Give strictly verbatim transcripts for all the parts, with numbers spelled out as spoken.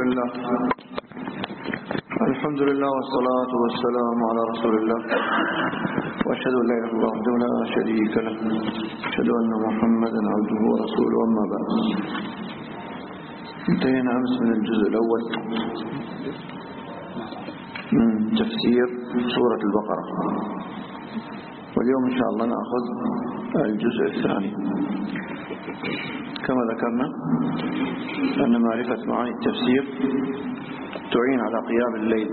الله الحمد لله والصلاة والسلام على رسول الله وأشهد أن لا إله إلا الله وحده لا شريك له أشهد أن محمدا عبده ورسوله أما بعد. انتهينا أمس من الجزء الأول من تفسير سورة البقرة، واليوم إن شاء الله نأخذ الجزء الثاني. كما ذكرنا أن معرفة معاني التفسير تعين على قيام الليل،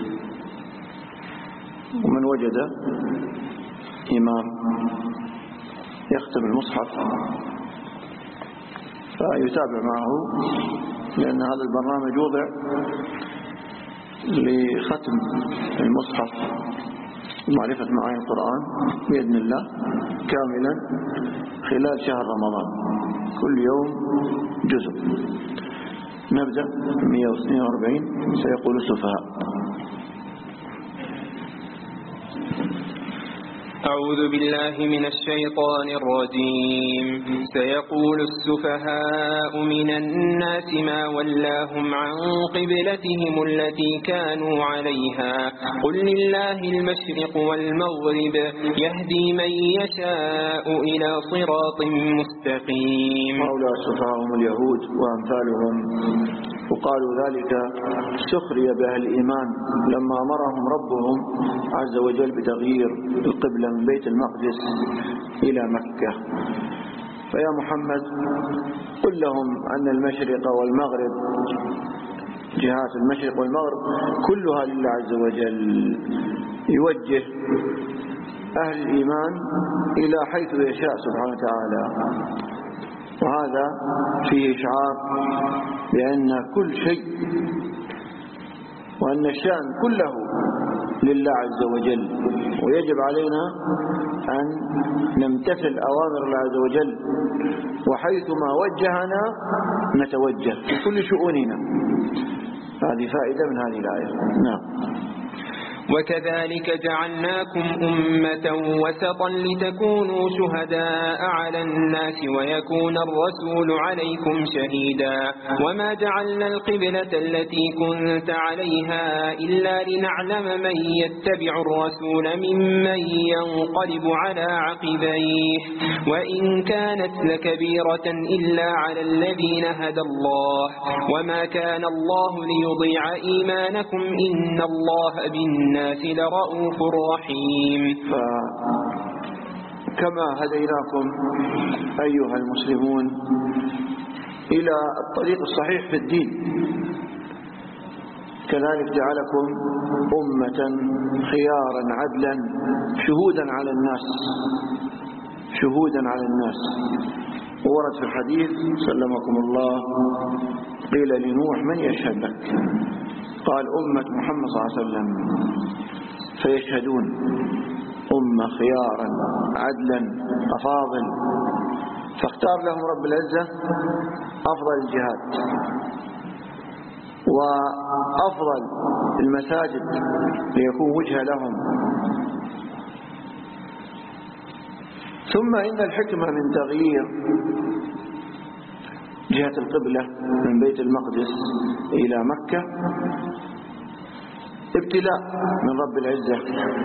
ومن وجد إمام يختم المصحف فيتابع معه، لأن هذا البرنامج وضع لختم المصحف ومعرفة معاني القرآن بإذن الله كاملا خلال شهر رمضان، كل يوم جزء. نبدأ مئة واثنين وأربعين. سيقول السفهاء. أعوذ بالله من الشيطان الرجيم. سيقول السفهاء من الناس ما ولاهم عن قبلتهم التي كانوا عليها قل لله المشرق والمغرب يهدي من يشاء إلى صراط مستقيم. هؤلاء السفهاء هم اليهود وأمثالهم، وقالوا ذلك سخرية بأهل الإيمان لما أمرهم ربهم عز وجل بتغيير القبلة من بيت المقدس إلى مكة. فيا محمد قل لهم أن المشرق والمغرب، جهات المشرق والمغرب كلها لله عز وجل، يوجه أهل الإيمان إلى حيث يشاء سبحانه وتعالى. وهذا فيه إشعار بأن كل شيء وأن الشأن كله لله عز وجل، ويجب علينا أن نمتثل أوامر الله عز وجل، وحيثما وجهنا نتوجه في كل شؤوننا. هذه فائدة من هذه الآية. نعم. وكذلك جعلناكم أمة وسطا لتكونوا شهداء على الناس ويكون الرسول عليكم شهيدا وما جعلنا القبلة التي كنت عليها إلا لنعلم من يتبع الرسول ممن ينقلب على عقبيه وإن كانت لكبيرة إلا على الذين هدى الله وما كان الله ليضيع إيمانكم إن الله بالناس لرؤوف رحيم. كما هديناكم أيها المسلمون إلى الطريق الصحيح في الدين، كذلك جعلكم أمة خيارا عدلا شهودا على الناس شهودا على الناس ورد في الحديث سلمكم الله قيل لنوح من يشهد لك؟ قال أمة محمد صلى الله عليه وسلم، فيشهدون أمة خيارا عدلا أفاضل، فاختار لهم رب العزة أفضل الجهاد وأفضل المساجد ليكون وجهة لهم. ثم إن الحكمة من تغيير جهة القبلة من بيت المقدس إلى مكة ابتلاء من رب العزة،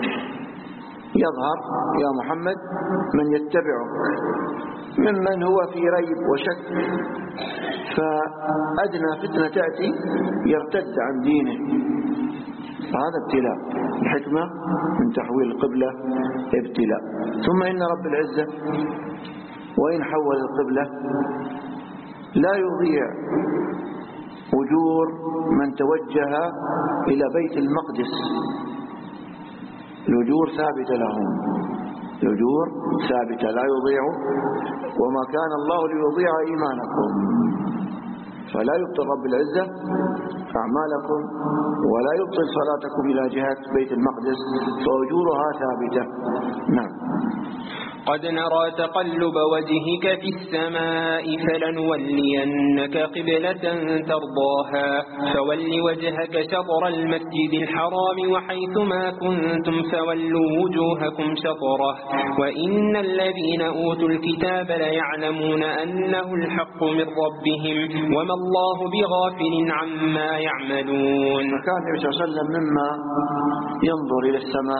يظهر يا محمد من يتبعك ممن هو في ريب وشك، فأدنى فتنة تأتي يرتد عن دينه، فهذا ابتلاء. الحكمة من تحويل القبلة ابتلاء. ثم إن رب العزة وإن حول القبلة لا يضيع أجور من توجه إلى بيت المقدس، الأجور ثابتة لهم، الأجور ثابتة لا يضيع، وما كان الله ليضيع إيمانكم، فلا يبطل رب العزة أعمالكم ولا يبطل صلاتكم إلى جهة بيت المقدس، فأجورها ثابتة. نعم. قد نرى تقلب وجهك في السماء فلنولينك قبلة ترضاها فول وجهك شطر المسجد الحرام وحيثما كنتم فولوا وجوهكم شطره وإن الذين أوتوا الكتاب ليعلمون أنه الحق من ربهم وما الله بغافل عما يعملون. فكان النبي صلى الله عليه وسلم مما ينظر إلى السماء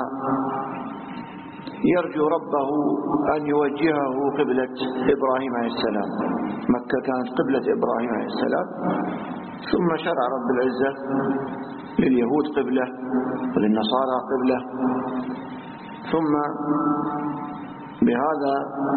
يرجو ربه أن يوجهه قبلة إبراهيم عليه السلام. مكة كانت قبلة إبراهيم عليه السلام، ثم شرع رب العزة لليهود قبلة وللنصارى قبلة، ثم بهذا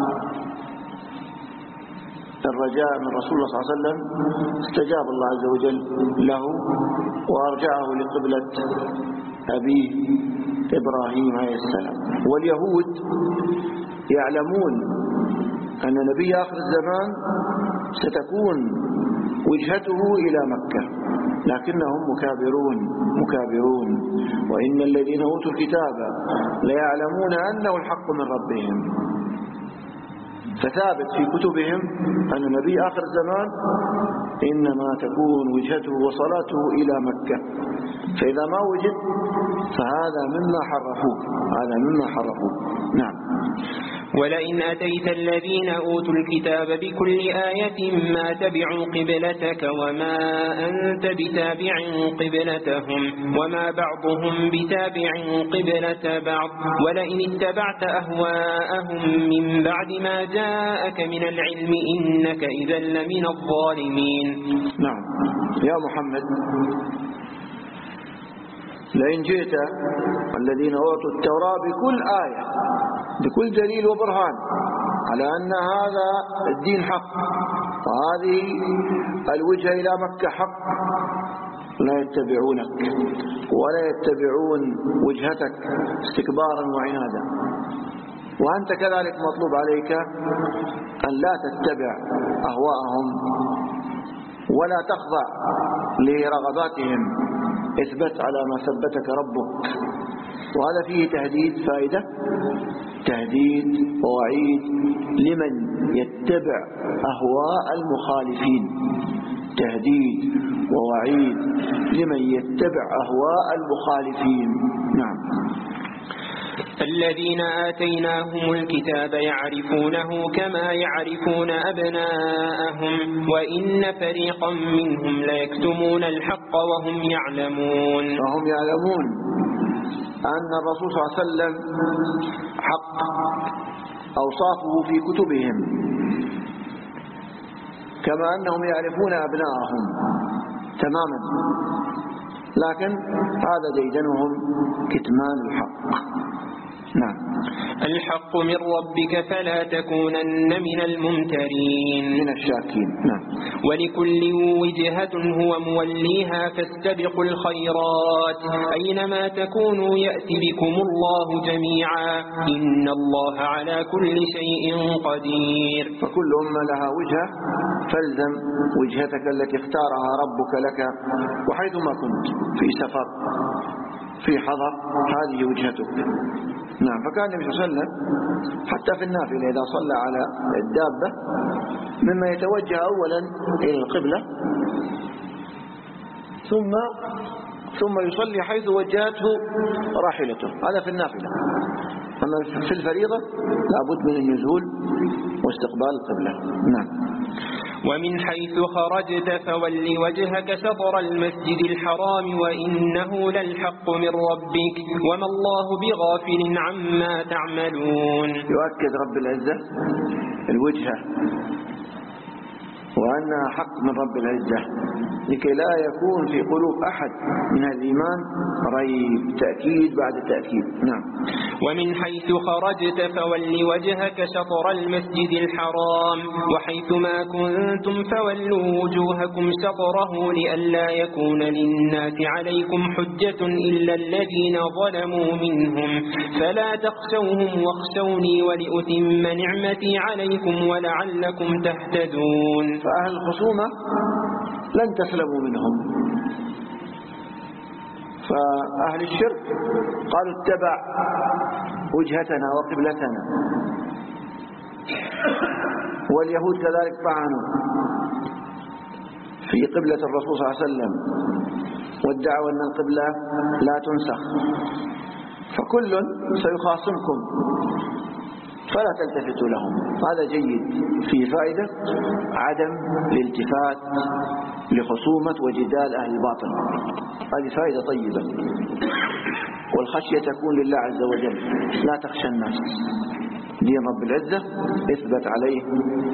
الرجاء من رسول الله صلى الله عليه وسلم استجاب الله عز وجل له وأرجعه لقبلة أبيه إبراهيم عليه السلام. واليهود يعلمون أن نبي آخر الزمان ستكون وجهته إلى مكة، لكنهم مكابرون مكابرون وإن الذين أوتوا الكتاب ليعلمون أنه الحق من ربهم. فثابت في كتبهم أن نبي آخر الزمان إنما تكون وجهته وصلاته إلى مكة، فإذا ما وجد فهذا مما حرفوه هذا مما حرفوه. نعم. ولئن أتيت الذين أوتوا الكتاب بكل آية ما تبعوا قبلتك وما أنت بتابع قبلتهم وما بعضهم بتابع قبلة بعض ولئن اتبعت أهواءهم من بعد ما جاءك من العلم إنك إذا لمن الظالمين. نعم يا محمد، لئن جئت الذين أوتوا التوراة بكل آية بكل دليل وبرهان على أن هذا الدين حق وهذه الوجهة إلى مكة حق لا يتبعونك ولا يتبعون وجهتك استكبارا وعنادا، وأنت كذلك مطلوب عليك أن لا تتبع أهواءهم ولا تخضع لرغباتهم، اثبت على ما ثبتك ربك. وهذا فيه تهديد فائدة تهديد ووعيد لمن يتبع أهواء المخالفين، تهديد ووعيد لمن يتبع أهواء المخالفين. نعم. الذين آتيناهم الكتاب يعرفونه كما يعرفون أبناءهم وإن فريقا منهم ليكتمون الحق وهم يعلمون وهم يعلمون أن الرسول صلى الله عليه وسلم حق أوصافه في كتبهم كما أنهم يعرفون أبناءهم تماما، لكن هذا ديدنهم كتمان الحق. نعم. الحق من ربك فلا تكونن من الممترين من الشاكين. نعم. ولكل وجهة هو موليها فاستبقوا الخيرات أينما تكونوا يأتي بكم الله جميعا إن الله على كل شيء قدير. فكل أمة لها وجهة فالزم وجهتك التي اختارها ربك لك وحيثما كنت في سفر في حضر هذه وجهتك. نعم. فكان النبي صلى الله عليه وسلم حتى في النافلة إذا صلى على الدابة مما يتوجه أولا إلى القبلة ثم ثم يصلي حيث وجهته راحلته، هذا في النافلة. أما في الفريضة لابد من النزول واستقبال القبلة. نعم. ومن حيث خرجت فول وجهك شطر المسجد الحرام وإنه للحق من ربك وما الله بغافل عما تعملون. يؤكد رب العزة الوجهة وأنها حق من رب العزة لكي لا يكون في قلوب أحد من الإيمان ريب، تأكيد بعد تأكيد. نعم. ومن حيث خرجت فول وجهك شطر المسجد الحرام وحيثما كنتم فولوا وجوهكم شطره لئلا يكون للناس عليكم حجة إلا الذين ظلموا منهم فلا تخشوهم واخشوني ولأتم نعمتي عليكم ولعلكم تهتدون. فأهل الخصومة لن تسلموا منهم، فأهل الشرك قالوا اتبع وجهتنا وقبلتنا واليهود كذلك طعنوا في قبلة الرسول صلى الله عليه وسلم وادعوا أن القبلة لا تنسخ، فكل سيخاصمكم فلا تلتفتوا لهم. هذا جيد، فيه فائدة عدم الالتفات لخصومة وجدال أهل الباطل، هذه فائدة طيبة. والخشية تكون لله عز وجل، لا تخشى الناس، دين رب العزة اثبت عليه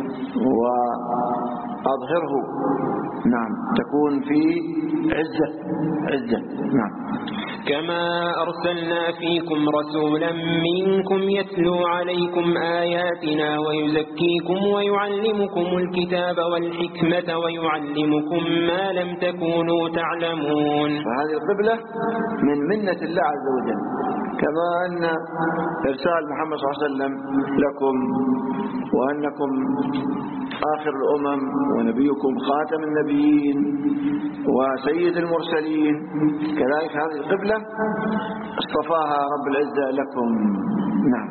وأظهره، نعم، تكون في عزة عزة. نعم. كما أرسلنا فيكم رسولا منكم يتلو عليكم آياتنا ويزكيكم ويعلمكم الكتاب والحكمة ويعلمكم ما لم تكونوا تعلمون. فهذه القبلة من منة الله عز وجل، كما أن إرسال محمد صلى الله عليه وسلم لكم وأنكم آخر الأمم ونبيكم خاتم النبيين وسيد المرسلين، كذلك هذه القبلة اصطفاها رب العزة لكم. نعم.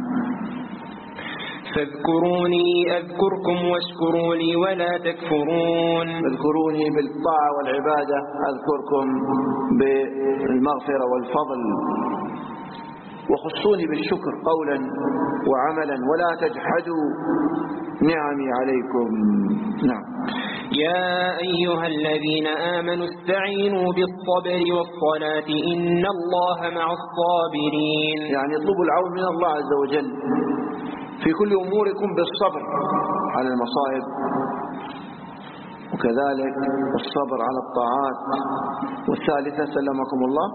فاذكروني أذكركم واشكروا لي ولا تكفرون. اذكروني بالطاعة والعبادة، أذكركم بالمغفرة والفضل، وخصوني بالشكر قولا وعملا، ولا تجحدوا نعمي عليكم. نعم. يا أيها الذين آمنوا استعينوا بالصبر والصلاة إن الله مع الصابرين. يعني اطلبوا العون من الله عز وجل في كل أموركم بالصبر على المصائب، وكذلك الصبر على الطاعات. والثالثة سلمكم الله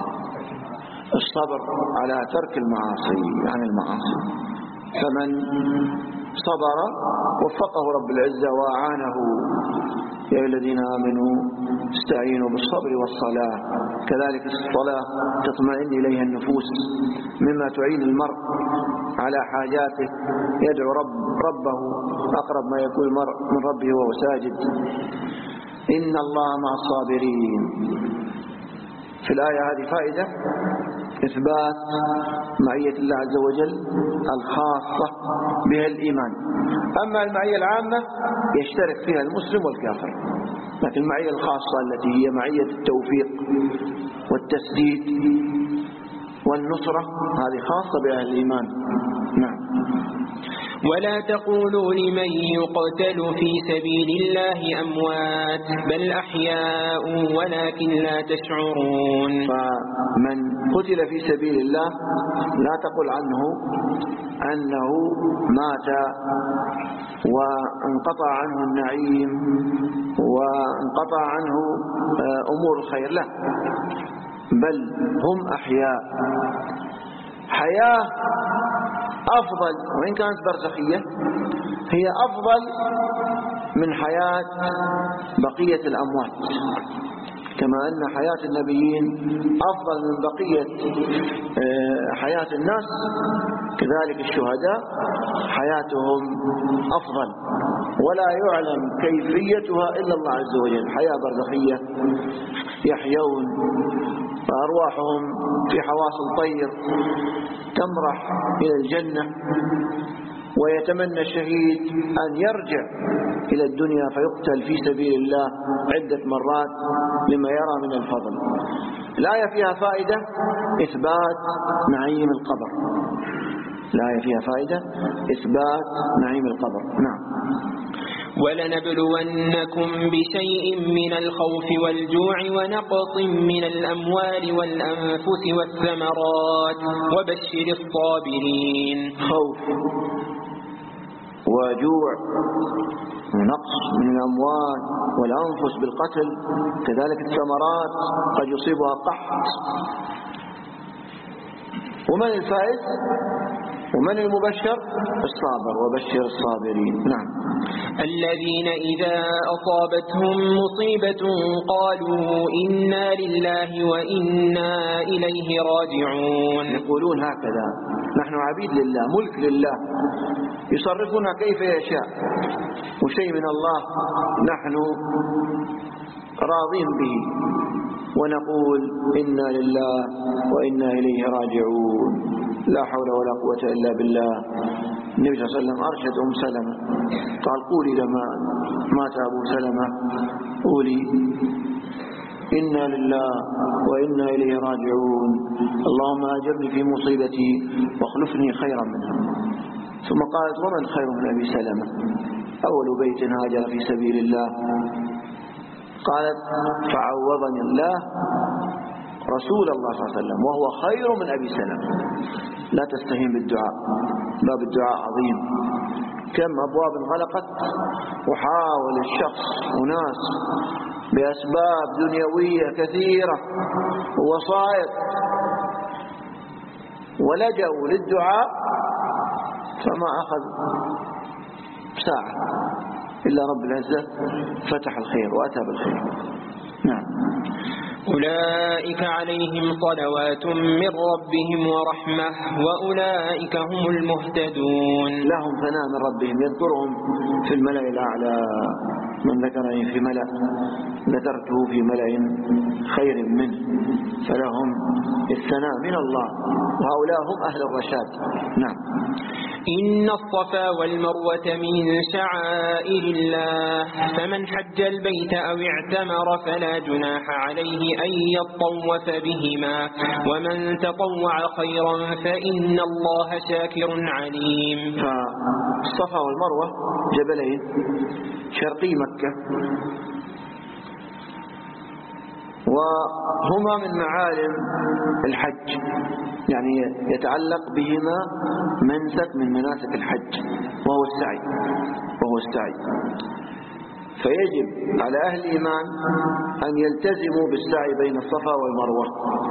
الصبر على ترك المعاصي عن المعاصي، فمن صبر وفقه رب العزة وأعانه. يا الذين آمنوا استعينوا بالصبر والصلاة، كذلك الصلاة تطمئن إليها النفوس، مما تعين المرء على حاجاته، يدعو رب ربه أقرب ما يكون المرء من ربه وهو ساجد. إن الله مع الصابرين. في الآية هذه فائدة إثبات معية الله عز وجل الخاصة بها الإيمان. أما المعية العامة يشترك فيها المسلم والكافر، لكن المعية الخاصة التي هي معية التوفيق والتسديد والنصرة هذه خاصة بأهل الإيمان. نعم. ولا تقولوا لمن يقتل في سبيل الله أموات بل أحياء ولكن لا تشعرون. فمن قتل في سبيل الله لا تقل عنه أنه مات وانقطع عنه النعيم وانقطع عنه أمور الخير، لا، بل هم أحياء. حياة أفضل، وإن كانت برزخية هي أفضل من حياة بقية الأموات، كما أن حياة النبيين أفضل من بقية حياة الناس، كذلك الشهداء حياتهم أفضل، ولا يعلم كيفيتها إلا الله عز وجل. حياة برزخية يحيون فأرواحهم في حواصل طير تمرح إلى الجنة، ويتمنى الشهيد أن يرجع إلى الدنيا فيقتل في سبيل الله عدة مرات لما يرى من الفضل. الآية فيها فائدة إثبات نعيم القبر، الآية فيها فائدة إثبات نعيم القبر. نعم. ولنبلونكم بشيء من الخوف والجوع ونقص من الأموال والأنفس والثمرات وبشر الصابرين. خوف وجوع ونقص من الأموال والأنفس بالقتل، كذلك الثمرات قد يصيبها قحط. ومن الفائز ومن المبشر؟ الصابر، وبشر الصابرين. نعم. الذين إذا أصابتهم مصيبة قالوا إنا لله وإنا إليه راجعون. يقولون هكذا: نحن عبيد لله، ملك لله، يصرفنا كيف يشاء، وشيء من الله نحن راضين به، ونقول إنا لله وإنا إليه راجعون. لا حول ولا قوة إلا بالله. النبي صلى الله عليه وسلم أرشد أم سلمة قال قولي لما مات أبو سلمة قولي إنا لله وإنا إليه راجعون اللهم أجرني في مصيبتي واخلفني خيرا منها. ثم قالت ومن خير من أبي سلمة أول بيت هاجر في سبيل الله؟ قالت فعوضني الله رسول الله صلى الله عليه وسلم وهو خير من أبي سلمة. لا تستهين بالدعاء، باب الدعاء عظيم. كم أبواب انغلقت وحاول الشخص وناس بأسباب دنيوية كثيرة ووسائط ولجأوا للدعاء فما أخذ ساعة إلا رب العزة فتح الخير وأتى بالخير. نعم. أولئك عليهم صلوات من ربهم ورحمة وأولئك هم المهتدون. لهم ثناء من ربهم يذكرهم في الملأ الأعلى. من ذكرني في ملأ ذكرته في ملأ خير منه، فلهم الثناء من الله وهؤلاء هم أهل الرشاد. نعم. إن الصفا والمروة من شعائر الله فمن حج البيت أو اعتمر فلا جناح عليه أن يطوف بهما ومن تطوع خيرا فإن الله شاكر عليم. فالصفا والمروة جبلين شرقي مكة وهما من معالم الحج، يعني يتعلق بهما منسك من مناسك الحج وهو السعي وهو السعي فيجب على أهل الإيمان أن يلتزموا بالسعي بين الصفا والمروة.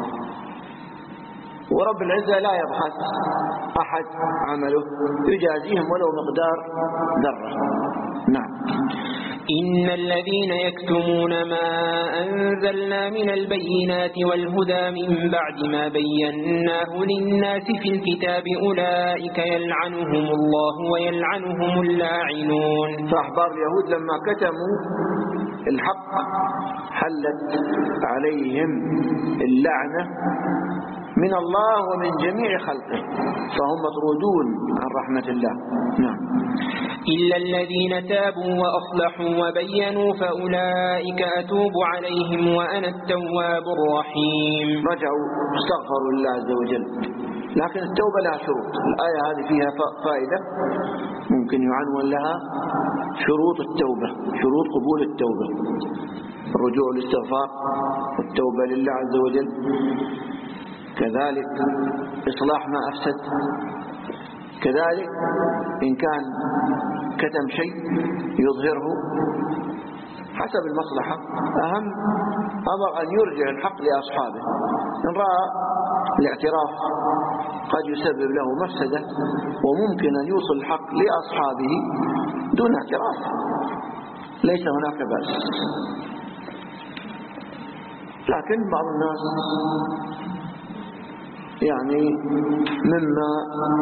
ورب العزة لا يبخس أحد عمله، يجازيهم ولو مقدار ذرة. نعم. إن الذين يكتمون ما أنزلنا من البينات والهدى من بعد ما بيناه للناس في الكتاب أولئك يلعنهم الله ويلعنهم اللاعنون. فأحبار اليهود لما كتموا الحق حلت عليهم اللعنة من الله ومن جميع خلقه، فهم مطرودون عن رحمة الله. نعم. إلا الذين تابوا وأصلحوا وبينوا فأولئك أتوب عليهم وأنا التواب الرحيم. رجعوا استغفروا لله عز وجل، لكن التوبة لها شروط. الآية هذه فيها فائدة ممكن يعنون لها شروط التوبة، شروط قبول التوبة: الرجوع والاستغفار والتوبة لله عز وجل، كذلك إصلاح ما أفسد، كذلك إن كان كتم شيء يظهره حسب المصلحة. أهم أمر أن يرجع الحق لأصحابه. إن رأى الاعتراف قد يسبب له مفسدة وممكن أن يوصل الحق لأصحابه دون اعتراف، ليس هناك بأس. لكن بعض الناس يعني مما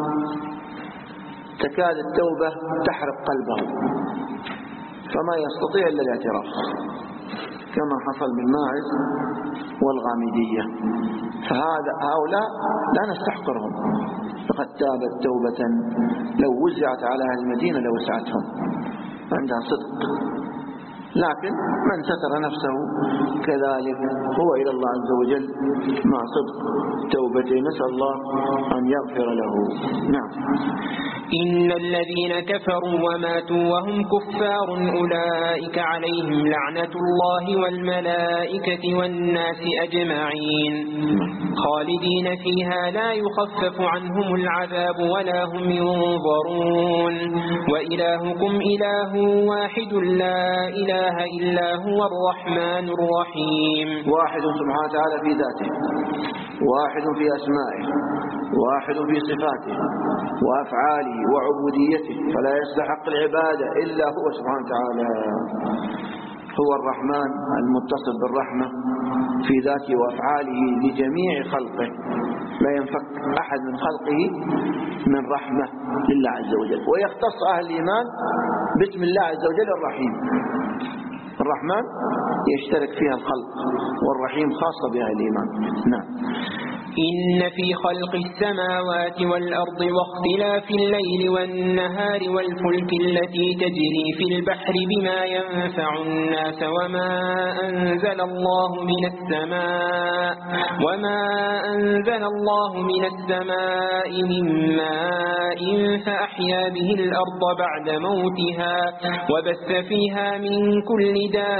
تكاد التوبة تحرق قلبه فما يستطيع إلا الاعتراف، كما حصل من ماعز والغامدية. فهذا هؤلاء لا نستحقرهم، فقد تابت توبة لو وزعت على أهل المدينة لوسعتهم، عندها صدق. لكن من ستر نفسه كذلك هو إلى الله عز وجل مع صدق توبته، نسأل الله أن يغفر له. نعم. إن الذين كفروا وماتوا وهم كفار أولئك عليهم لعنة الله والملائكة والناس أجمعين خالدين فيها لا يخفف عنهم العذاب ولا هم ينظرون. وإلهكم إله واحد لا إله إلا هو الرحمن الرحيم. واحد سبحانه وتعالى في ذاته، واحد في أسمائه، واحد في صفاته وأفعاله وعبوديته، فلا يستحق العبادة إلا هو سبحانه وتعالى. هو الرحمن المتصف بالرحمة في ذاته وأفعاله لجميع خلقه، لا ينفك أحد من خلقه من رحمة لله عز وجل. ويختص أهل الإيمان باسم الله عز وجل الرحيم. الرحمن يشترك فيها الخلق، والرحيم خاصة بأهل الإيمان. نعم. إن في خلق السماوات والأرض واختلاف الليل والنهار والفلك التي تجري في البحر بما ينفع الناس وما أنزل الله من السماء وما أنزل الله من السماء من ماء فأحيا به الأرض بعد موتها وبث فيها من كل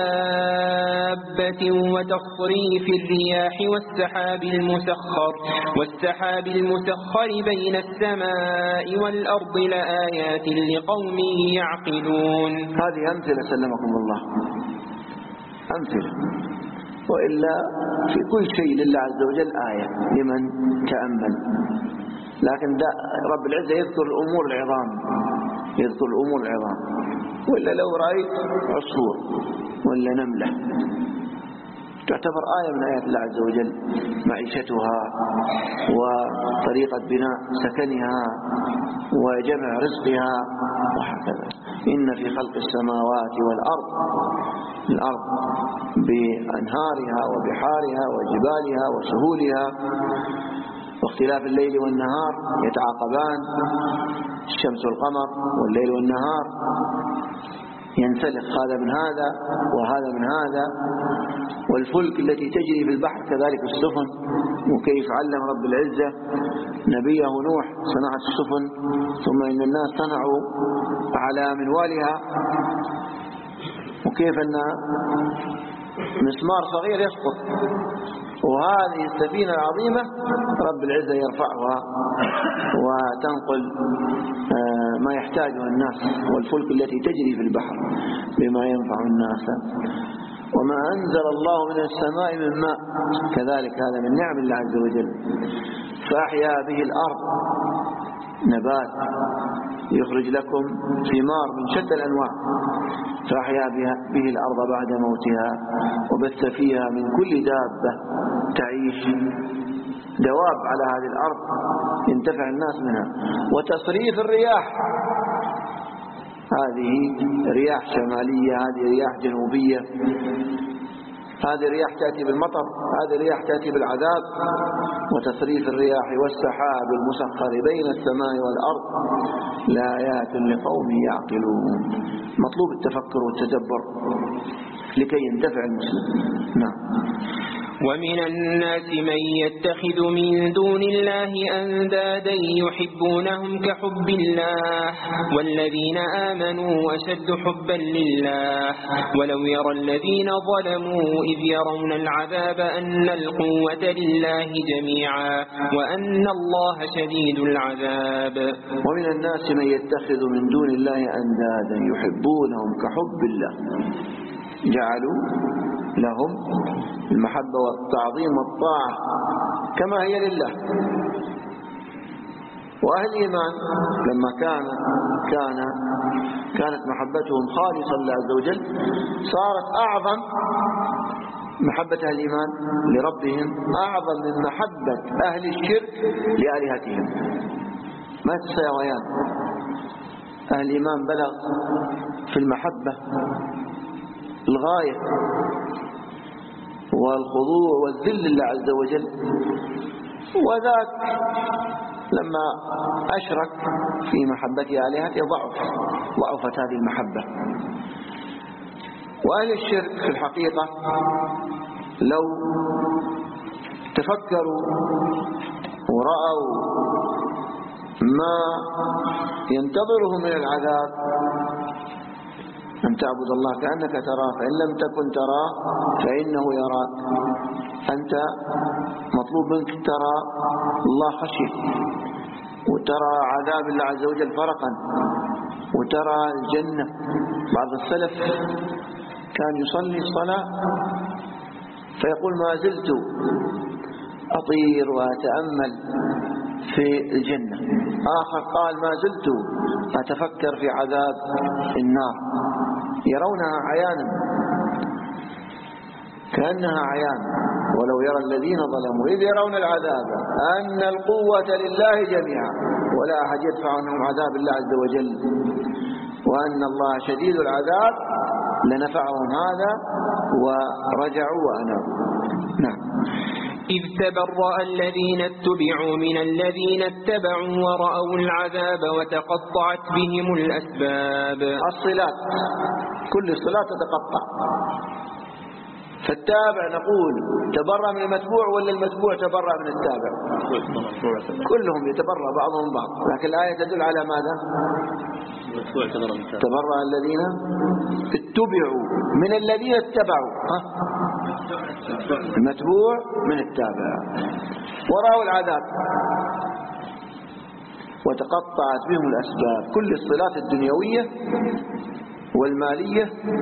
دابة وتصريف الرياح والسحاب المسخر والسحاب المسخر بين السماء والأرض لآيات لقوم يعقلون. هذه أمثلة سلمكم الله، أمثلة، وإلا في كل شيء لله عز وجل آية لمن تأمل. لكن رب العزة يذكر الأمور العظام، يذكر الأمور العظام، وإلا لو رأيت عصفور ولا نملة تعتبر آية من آيات الله عز وجل، معيشتها وطريقة بناء سكنها وجمع رزقها وهكذا. إن في خلق السماوات والأرض، الأرض بأنهارها وبحارها وجبالها وسهولها، واختلاف الليل والنهار يتعاقبان، الشمس والقمر والليل والنهار ينسلخ هذا من هذا وهذا من هذا، والفلك التي تجري في البحر كذلك السفن، وكيف علم رب العزة نبيه نوح صناعة السفن، ثم إن الناس صنعوا على منوالها، وكيف أن مسمار صغير يسقط، وهذه السفينة العظيمة رب العزة يرفعها وتنقل ما يحتاجه الناس، والفلك التي تجري في البحر بما ينفع الناس، وما أنزل الله من السماء من ماء، كذلك هذا من نعم الله عز وجل. فأحيا به الأرض، نبات يخرج لكم ثمار من شتى الأنواع، فأحيا به الأرض بعد موتها وبث فيها من كل دابة تعيش، دواب على هذه الأرض ينتفع الناس منها. وتصريف الرياح، هذه رياح شمالية، هذه رياح جنوبية، هذه رياح تأتي بالمطر، هذه رياح تأتي بالعذاب. وتصريف الرياح والسحاب المسخر بين السماء والأرض لآيات لقوم يعقلون. مطلوب التفكر والتدبر لكي ينتفع المسلم. نعم. ومن الناس من يتخذ من دون الله أندادا يحبونهم كحب الله والذين آمنوا أشد حبا لله ولو يرى الذين ظلموا إذ يرون العذاب أن القوة لله جميعا وأن الله شديد العذاب. ومن الناس من يتخذ من دون الله أندادا يحبونهم كحب الله، جعلوا لهم المحبة والتعظيم والطاعة كما هي لله. وأهل الإيمان لما كان كان كانت محبتهم خالصة لله عز وجل صارت أعظم محبة أهل الإيمان لربهم، أعظم من محبة أهل الشرك لآلهتهم، ما تساويان. أهل الإيمان بلغ في المحبة الغاية والخضوع والذل لله عز وجل، وذاك لما أشرك في محبة آلهته ضعف ضعفت هذه المحبة. وأهل الشرك في الحقيقة لو تفكروا ورأوا ما ينتظره من العذاب أن تعبد الله كأنك تراه، فإن لم تكن تراه فإنه يراك. أنت مطلوب منك ترى الله خشية، وترى عذاب الله عز وجل فرقا، وترى الجنة. بعض السلف كان يصلي الصلاة فيقول ما زلت أطير وأتأمل في الجنة. آخر قال ما زلت أتفكر في عذاب النار. يرونها عيانا كأنها عيان، ولو يرى الذين ظلموا إذ يرون العذاب أن القوة لله جميعا ولا أحد يدفع عنهم عذاب الله عز وجل وأن الله شديد العذاب لنفعهم هذا ورجعوا وأنابوا. نعم. إذ تبرأ الذين اتبعوا من الذين اتبعوا ورأوا العذاب وتقطعت بهم الأسباب. الصلات كل الصلاة تتقطع، فالتابع نقول تبرأ من المتبوع ولا المتبوع تبرأ من التابع؟ كلهم يتبرأ بعضهم بعض، لكن الآية تدل على ماذا؟ تبرأ الذين اتبعوا من الذين اتبعوا، المتبوع من التابع، ورأوا العذاب وتقطعت بهم الأسباب. كل الصلات الدنيوية والمالية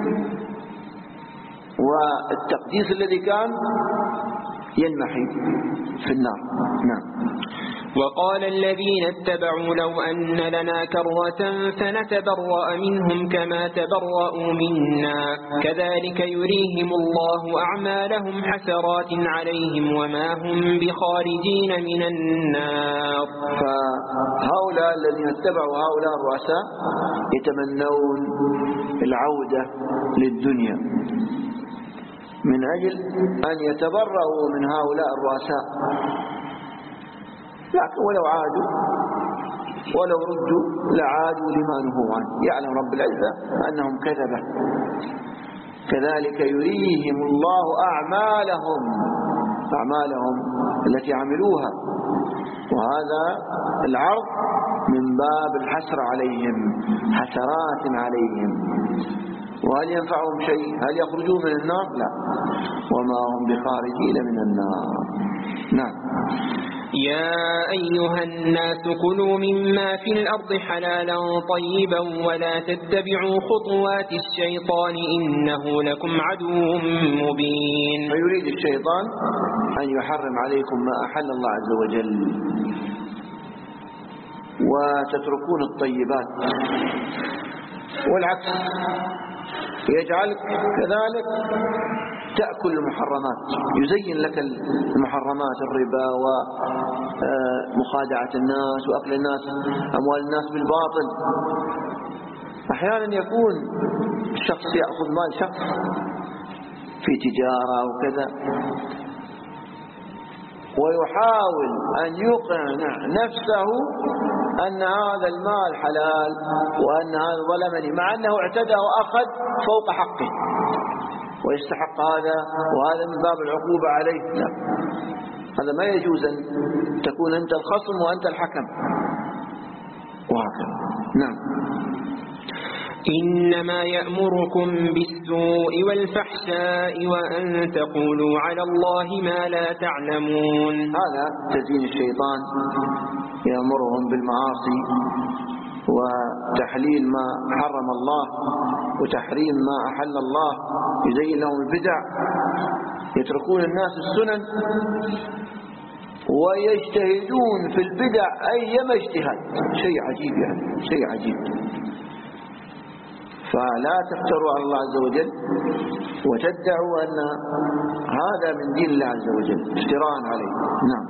والتقديس الذي كان ينمحي في النار. نعم. وقال الذين اتبعوا لو أن لنا كرة فنتبرأ منهم كما تبرأوا منا كذلك يريهم الله أعمالهم حسرات عليهم وما هم بخارجين من النار. فهؤلاء الذين اتبعوا هؤلاء الرؤساء يتمنون العودة للدنيا من أجل أن يتبرأوا من هؤلاء الرؤساء، لكن ولو عادوا ولو ردوا لعادوا لما نهوا عنه. يعلم رب العزة أنهم كذبة. كذلك يريهم الله أعمالهم أعمالهم التي عملوها، وهذا العرض من باب الحسر عليهم، حسرات عليهم. وهل ينفعهم شيء؟ هل يخرجون من النار؟ لا، وما هم بخارجين من النار. نعم. يا أيها الناس كلوا مما في الأرض حلالا طيبا ولا تتبعوا خطوات الشيطان إنه لكم عدو مبين. فيريد الشيطان أن يحرم عليكم ما أحل الله عز وجل وتتركون الطيبات، والعكس يجعلك كذلك تأكل المحرمات، يزين لك المحرمات، الربا ومخادعة الناس وأكل الناس أموال الناس بالباطل. أحيانا يكون الشخص يأخذ مال شخص في تجارة وكذا ويحاول أن يقنع نفسه أن هذا المال حلال وأن هذا ظلمني، مع أنه اعتدى وأخذ فوق حقه ويستحق هذا، وهذا من باب العقوبة عليه. لا، هذا ما يجوز أن تكون أنت الخصم وأنت الحكم، وهكذا. نعم. إنما يأمركم بالسوء والفحشاء وأن تقولوا على الله ما لا تعلمون. هذا تزيين الشيطان، يأمرهم بالمعاصي وتحليل ما حرم الله وتحريم ما أحل الله، يزين لهم البدع، يتركون الناس السنن ويجتهدون في البدع أيما اجتهاد. شيء عجيب، يعني شيء عجيب. فلا تفتروا على الله عز وجل وتدعوا أن هذا من دين الله عز وجل، افتراء عليه. نعم.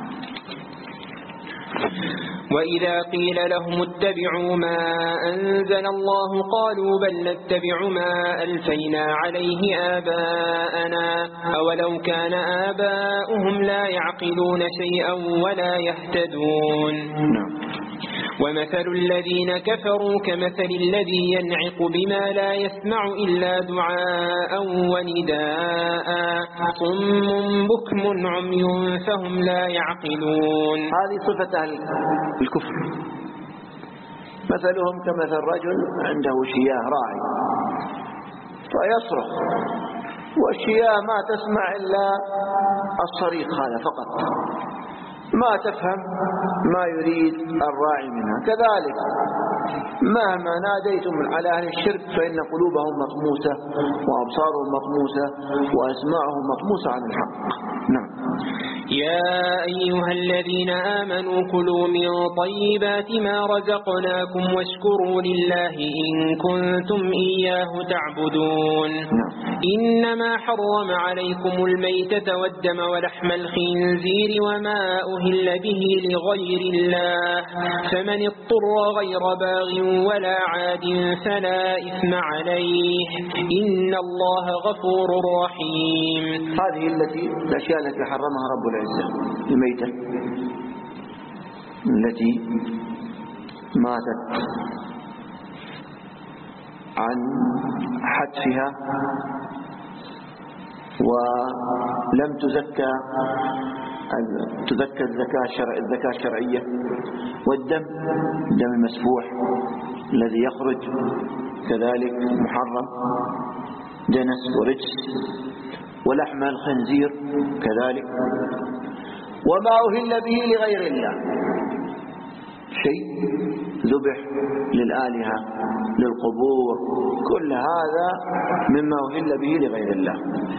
وإذا قيل لهم اتبعوا ما أنزل الله قالوا بل نتبع ما ألفينا عليه آباءنا أولو كان آباؤهم لا يعقلون شيئا ولا يهتدون. ومثل الذين كفروا كمثل الذي ينعق بما لا يسمع إلا دعاء ونداء صم بكم عمي فهم لا يعقلون. هذه صفة أهل الكفر. مثلهم كمثل رجل عنده شياه راعي فيصرخ، والشياه ما تسمع إلا الصريخ هذا فقط، ما تفهم ما يريد الراعي منها. كذلك مهما ناديتم على أهل الشرك فإن قلوبهم مطموسة وأبصارهم مطموسة وأسماعهم مطموسة عن الحق. نعم. يا أيها الذين آمنوا كلوا من طيبات ما رزقناكم واشكروا لله إن كنتم إياه تعبدون. إنما حرم عليكم الميتة والدم ولحم الخنزير وما أهل به لغير الله، فمن اضطر غير باغ ولا عاد فلا إثم عليه، إن الله غفور رحيم. هذه التي الأشياء التي حرمها رب العزة: الميتة التي ماتت عن حتفها ولم تزكى تزكى الزكاة الشرع الزكاة الشرعية، والدم الدم المسفوح الذي يخرج كذلك محرم دنس ورجس، ولحم الخنزير كذلك، وما أهل به لغير الله، شيء ذبح للآلهة للقبور، كل هذا مما أهل به لغير الله.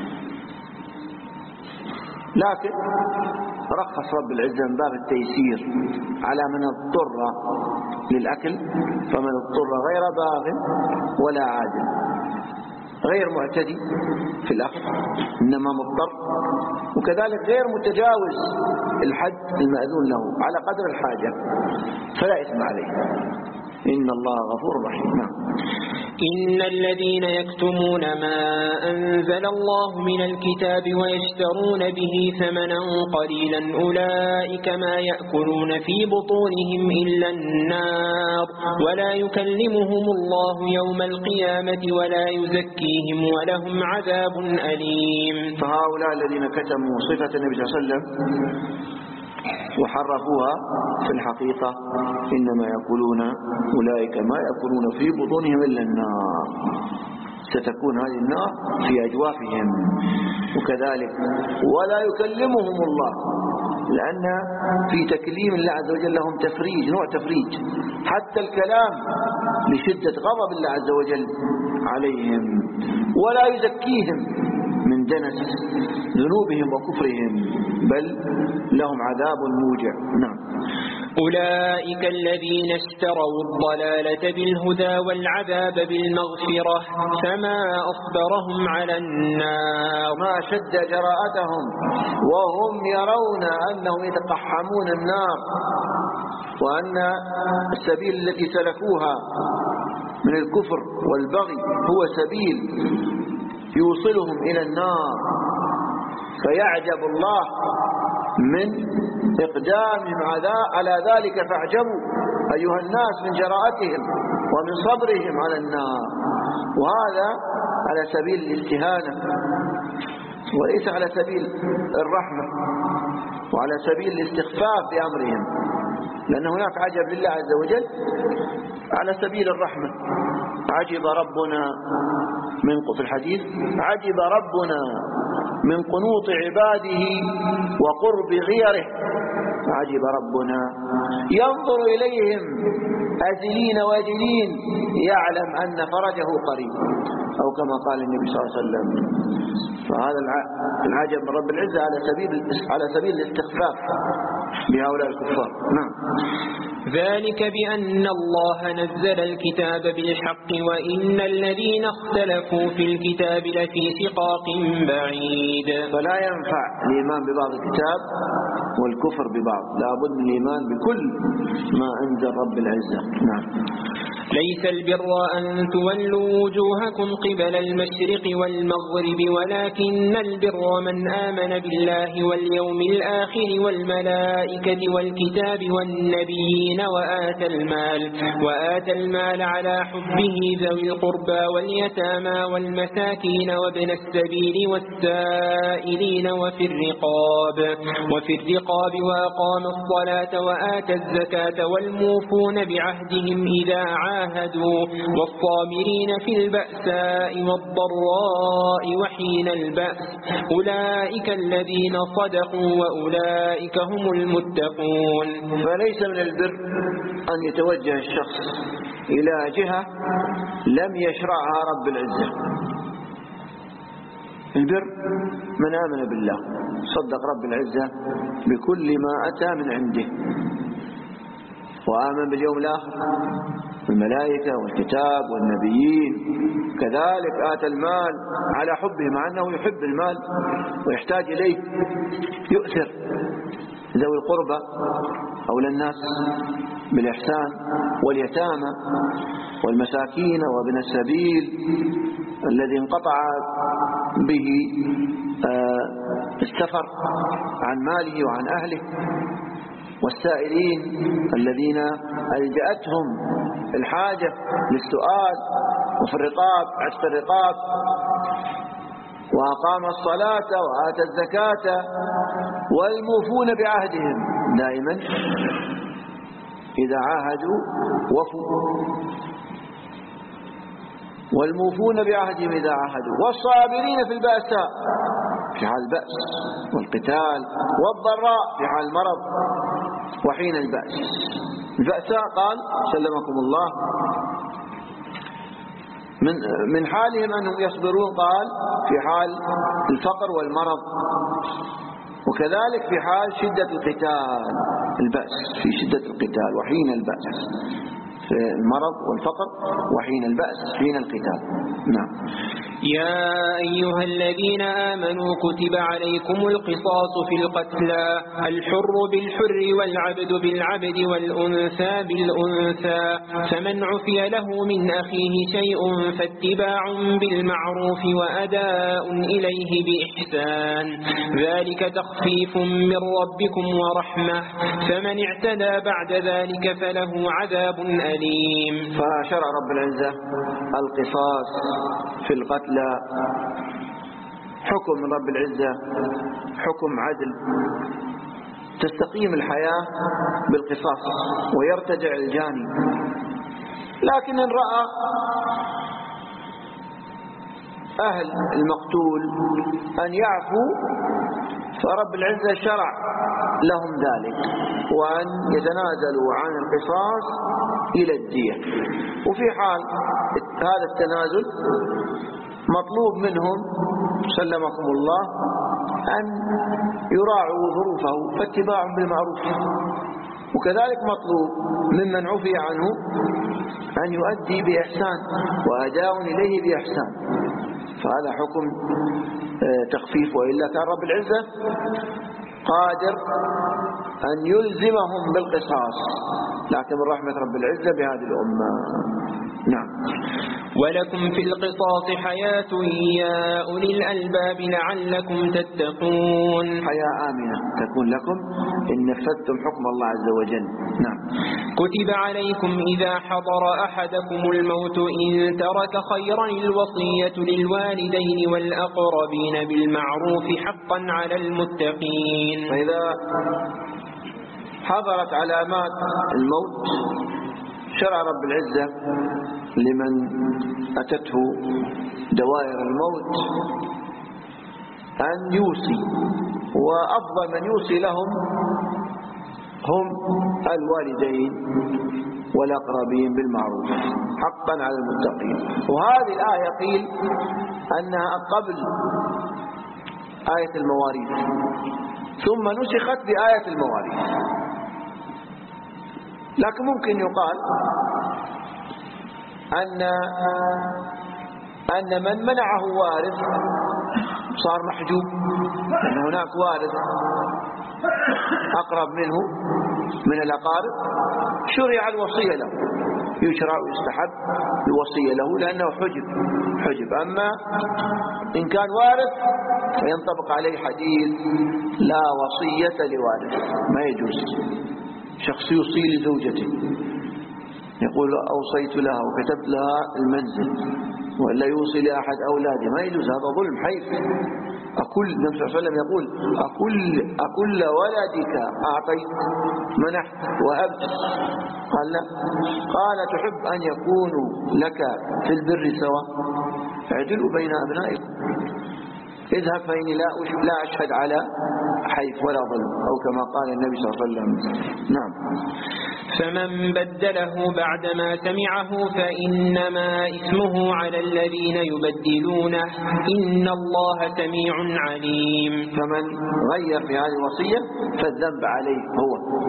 لكن رخص رب العزة من باب التيسير على من اضطر للأكل، فمن اضطر غير باغ ولا عاد، غير معتدي في الأكل إنما مضطر، وكذلك غير متجاوز الحد المأذون له على قدر الحاجة فلا إثم عليه، إن الله غفور رحيم. إن الذين يكتمون ما أنزل الله من الكتاب ويشترون به ثمنا قليلا أولئك ما يأكلون في بطونهم إلا النار، ولا يكلمهم الله يوم القيامة ولا يزكيهم ولهم عذاب أليم. فهؤلاء الذين كتموا صفة النبي صلى الله عليه وسلم وحرفوها في الحقيقة إنما يقولون أولئك ما يأكلون في بطونهم إلا النار، ستكون هذه النار في أجوافهم، وكذلك ولا يكلمهم الله، لأن في تكليم الله عز وجل لهم تفريج، نوع تفريج، حتى الكلام لشدة غضب الله عز وجل عليهم، ولا يزكيهم من دنس ذنوبهم وكفرهم، بل لهم عذاب موجع. نعم. أولئك الذين اشتروا الضلالة بالهدى والعذاب بالمغفرة فما أصبرهم على النار. ما شد جراءتهم وهم يرون أنهم يتقحمون النار، وأن السبيل التي سلكوها من الكفر والبغي هو سبيل يوصلهم إلى النار، فيعجب الله من إقدامهم على ذلك، فاعجبوا أيها الناس من جراءتهم ومن صبرهم على النار، وهذا على سبيل الاستهانة وليس على سبيل الرحمة وعلى سبيل الاستخفاف بأمرهم، لأن هناك عجب لله عز وجل على سبيل الرحمة. عجب ربنا من في الحديث: عجب ربنا من قنوط عباده وقرب غيره، عجب ربنا ينظر إليهم أزلين واجلين يعلم أن فرجه قريب، أو كما قال النبي صلى الله عليه وسلم. فهذا العجب من رب العزة على سبيل على سبيل الاستخفاف بهؤلاء الكفار. نعم. ذلك بأن الله نزل الكتاب بالحق وإن الذين اختلفوا في الكتاب لفي شقاق بعيد. فلا ينفع الإيمان ببعض الكتاب والكفر ببعض، لا بد من الإيمان بكل ما أنزل رب العزة. نعم. ليس البر أن تولوا وجوهكم قبل المشرق والمغرب ولكن البر من آمن بالله واليوم الآخر والملائكة والكتاب والنبيين وآتى المال وآتى المال على حبه ذوي القربى واليتامى والمساكين وابن السبيل والسائلين وفي الرقاب وفي الرقاب وأقام الصلاة وآتى الزكاة والموفون بعهدهم إذا عاهدوا والصابرين في البأساء والضراء وحين البأس أولئك الذين صدقوا وأولئك هم المتقون. فليس من البر أن يتوجه الشخص إلى جهة لم يشرعها رب العزة، البر من آمن بالله، صدق رب العزة بكل ما أتى من عنده، وآمن باليوم الآخر والملائكة والكتاب والنبيين، كذلك آتى المال على حبه، مع أنه يحب المال ويحتاج إليه، يؤثر ذوي القربى أولى الناس بالإحسان، واليتامى والمساكين وابن السبيل الذي انقطع به السفر عن ماله وعن أهله، والسائلين الذين ألجأتهم الحاجة للسؤال، وفي الرقاب عتق الرقاب، وأقام الصلاة وآتى الزكاة، والموفون بعهدهم دائما إذا عاهدوا وفوا، والموفون بعهدهم إذا عاهدوا، والصابرين في البأساء في حال البأس والقتال، والضراء في حال المرض وحين البأس. البأساء قال سلمكم الله من من حالهم أنهم يصبرون، قال في حال الفقر والمرض، وكذلك في حال شدة القتال، البأس في شدة القتال وحين البأس، في المرض والفقر وحين البأس حين القتال. نعم. يا أيها الذين آمنوا كتب عليكم القصاص في القتلى، الحر بالحر والعبد بالعبد والأنثى بالأنثى، فمن عفي له من أخيه شيء فاتباع بالمعروف وأداء إليه بإحسان، ذلك تخفيف من ربكم ورحمة، فمن اعتدى بعد ذلك فله عذاب أليم. فشرع رب العزة القصاص في القتلى، حكم من رب العزة، حكم عدل، تستقيم الحياة بالقصاص ويرتجع الجاني. لكن إن رأى أهل المقتول أن يعفوا فرب العزة شرع لهم ذلك، وأن يتنازلوا عن القصاص إلى الدية. وفي حال هذا التنازل مطلوب منهم سلمكم الله أن يراعوا ظروفه فاتباع بالمعروف، وكذلك مطلوب ممن عفي عنه أن يؤدي بإحسان وأداء إليه بإحسان. فهذا حكم تخفيف، وإلا كان رب العزة قادر أن يلزمهم بالقصاص، لكن من رحمة رب العزة بهذه الأمة. نعم. ولكم في القصاص حياة يا أولي الألباب لعلكم تتقون، حياة آمنة تكون لكم إن نفذتم حكم الله عز وجل. نعم. كتب عليكم إذا حضر أحدكم الموت إن ترك خيرا الوصية للوالدين والأقربين بالمعروف حقا على المتقين. فإذا حضرت علامات الموت شرع رب العزة لمن أتته دوائر الموت أن يوصي، وأفضل من يوصي لهم هم الوالدين والأقربين بالمعروف حقا على المتقين. وهذه الآية قيل أنها قبل آية المواريث، ثم نسخت بآية المواريث. لكن ممكن يقال أن أن من منعه وارث صار محجوب، أن هناك وارث أقرب منه من الأقارب شرع الوصية له، يشرع ويستحب الوصية له لأنه حجب حجب. أما إن كان وارث فينطبق عليه حديث لا وصية لوارث، ما يجوز شخص يوصي لزوجته يقول أوصيت لها وكتبت لها المنزل ولا يوصي لأحد أولاده، ما يجوز، هذا ظلم حيف. أكل النبي صلى الله عليه وسلم يقول أكل أكل ولدك أعطيت منحت وهبت؟ قال لا. قال تحب أن يكونوا لك في البر سواء، اعدلوا بين أبنائكم، اذهب فإني لا لا أشهد على حيف ولا ظلم، أو كما قال النبي صلى الله عليه وسلم. نعم. فمن بدله بعدما سمعه فإنما إثمه على الذين يبدلونه إن الله سميع عليم. فمن غير في هذه الوصية فالذنب عليه هو.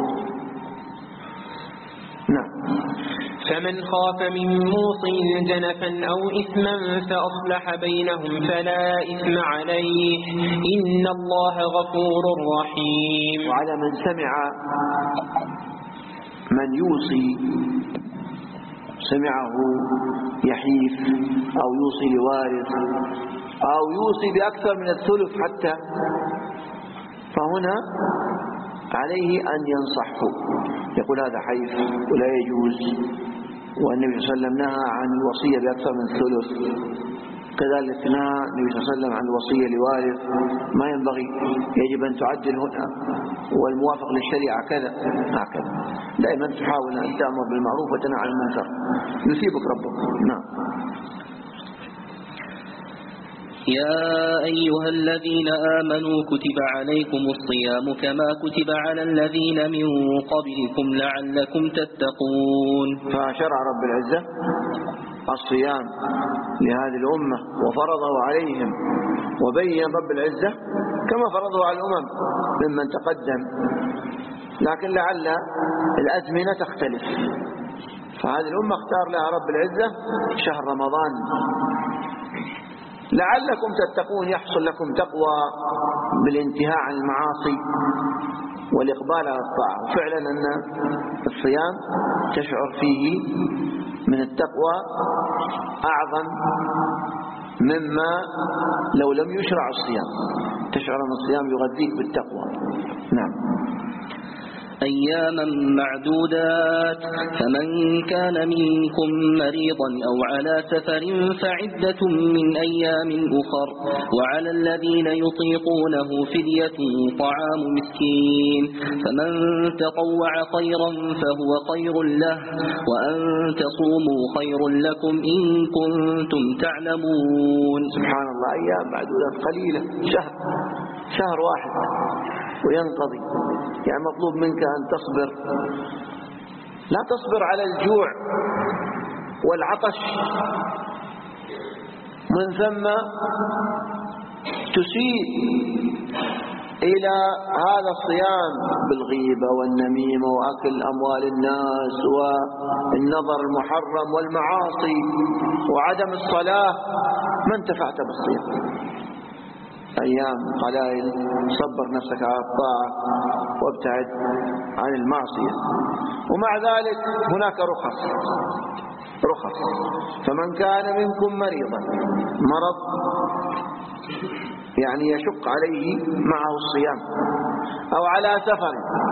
نعم. فمن خاف من موص جنفا أو إثما فأصلح بينهم فلا إثم عليه إن الله غفور رحيم. وعلى من سمع من يوصي، سمعه يحيف أو يوصي لوارث أو يوصي بأكثر من الثلث حتى، فهنا عليه أن ينصحه، يقول هذا حيف ولا يجوز، والنبي صلى الله عليه وسلم نهى عن الوصية بأكثر من ثلث، كذلك نهى النبي صلى الله عليه وسلم عن الوصية لوارث، ما ينبغي، يجب أن تعدل هنا، والموافق للشريعة كذا هكذا. دائما تحاول أن تأمر بالمعروف وتنهى عن المنكر، يثيبك ربك. نعم. يا أيها الذين آمنوا كتب عليكم الصيام كما كتب على الذين من قبلكم لعلكم تتقون. فشرع رب العزة الصيام لهذه الأمة وفرضه عليهم، وبين رب العزة كما فرضه على الأمم ممن تقدم، لكن لعل الأزمنة تختلف، فهذه الأمة اختار لها رب العزة شهر رمضان لعلكم تتقون، يحصل لكم تقوى بالانتهاء عن المعاصي والإقبال على الطاعة. وفعلا أن الصيام تشعر فيه من التقوى أعظم مما لو لم يشرع الصيام، تشعر أن الصيام يغذيك بالتقوى. نعم. أياما معدودات، فمن كان منكم مريضا أو على سفر فعدة من أيام أخر، وعلى الذين يطيقونه فدية طعام مسكين، فمن تطوع خيرا فهو خير له، وأن تصوموا خير لكم إن كنتم تعلمون. سبحان الله، أيام معدودات قليلة، شهر شهر واحد وينقضي، يعني مطلوب منك أن تصبر، لا تصبر على الجوع والعطش، من ثم تسيء إلى هذا الصيام بالغيبة والنميمة وأكل أموال الناس والنظر المحرم والمعاصي وعدم الصلاة، ما انتفعت بالصيام. أيام قلائل، صبر نفسك على الطاعة وابتعد عن المعصية. ومع ذلك هناك رخص رخص فمن كان منكم مريضا، مرض يعني يشق عليه معه الصيام، أو على سفر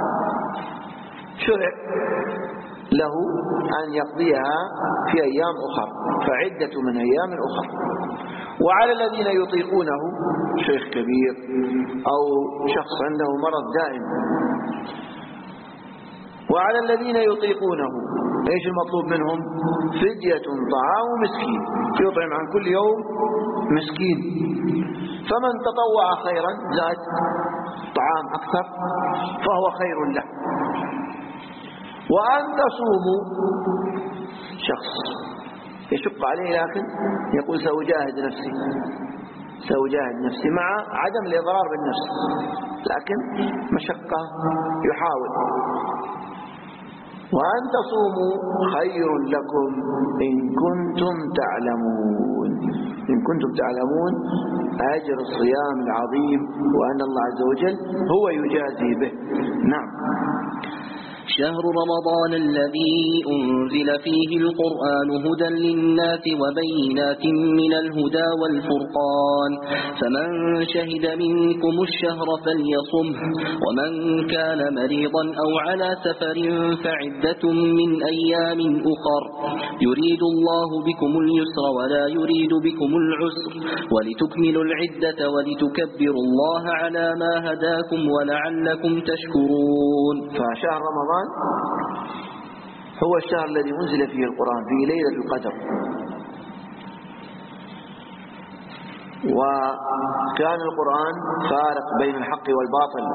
شرع له أن يقضيها في أيام أخرى، فعدة من أيام أخرى. وعلى الذين يطيقونه، شيخ كبير أو شخص عنده مرض دائم، وعلى الذين يطيقونه ايش المطلوب منهم؟ فدية طعام مسكين، يطعم عن كل يوم مسكين. فمن تطوع خيرا زاد طعام أكثر فهو خير له. وأن تصوموا، شخص يشق عليه لكن يقول سأجاهد نفسي سأجاهد نفسي مع عدم الإضرار بالنفس، لكن مشقة يحاول. وأن تصوموا خير لكم إن كنتم تعلمون، إن كنتم تعلمون أجر الصيام العظيم وأن الله عز وجل هو يجازي به. نعم. شهر رمضان الذي أنزل فيه القرآن هدى للناس وبينات من الهدى والفرقان، فمن شهد منكم الشهر فليصمه، ومن كان مريضا أو على سفر فعدة من أيام أخر، يريد الله بكم اليسر ولا يريد بكم العسر، ولتكملوا العدة ولتكبروا الله على ما هداكم ولعلكم تشكرون. فشهر رمضان هو الشهر الذي أنزل فيه القرآن في ليلة القدر، وكان القرآن فارق بين الحق والباطل.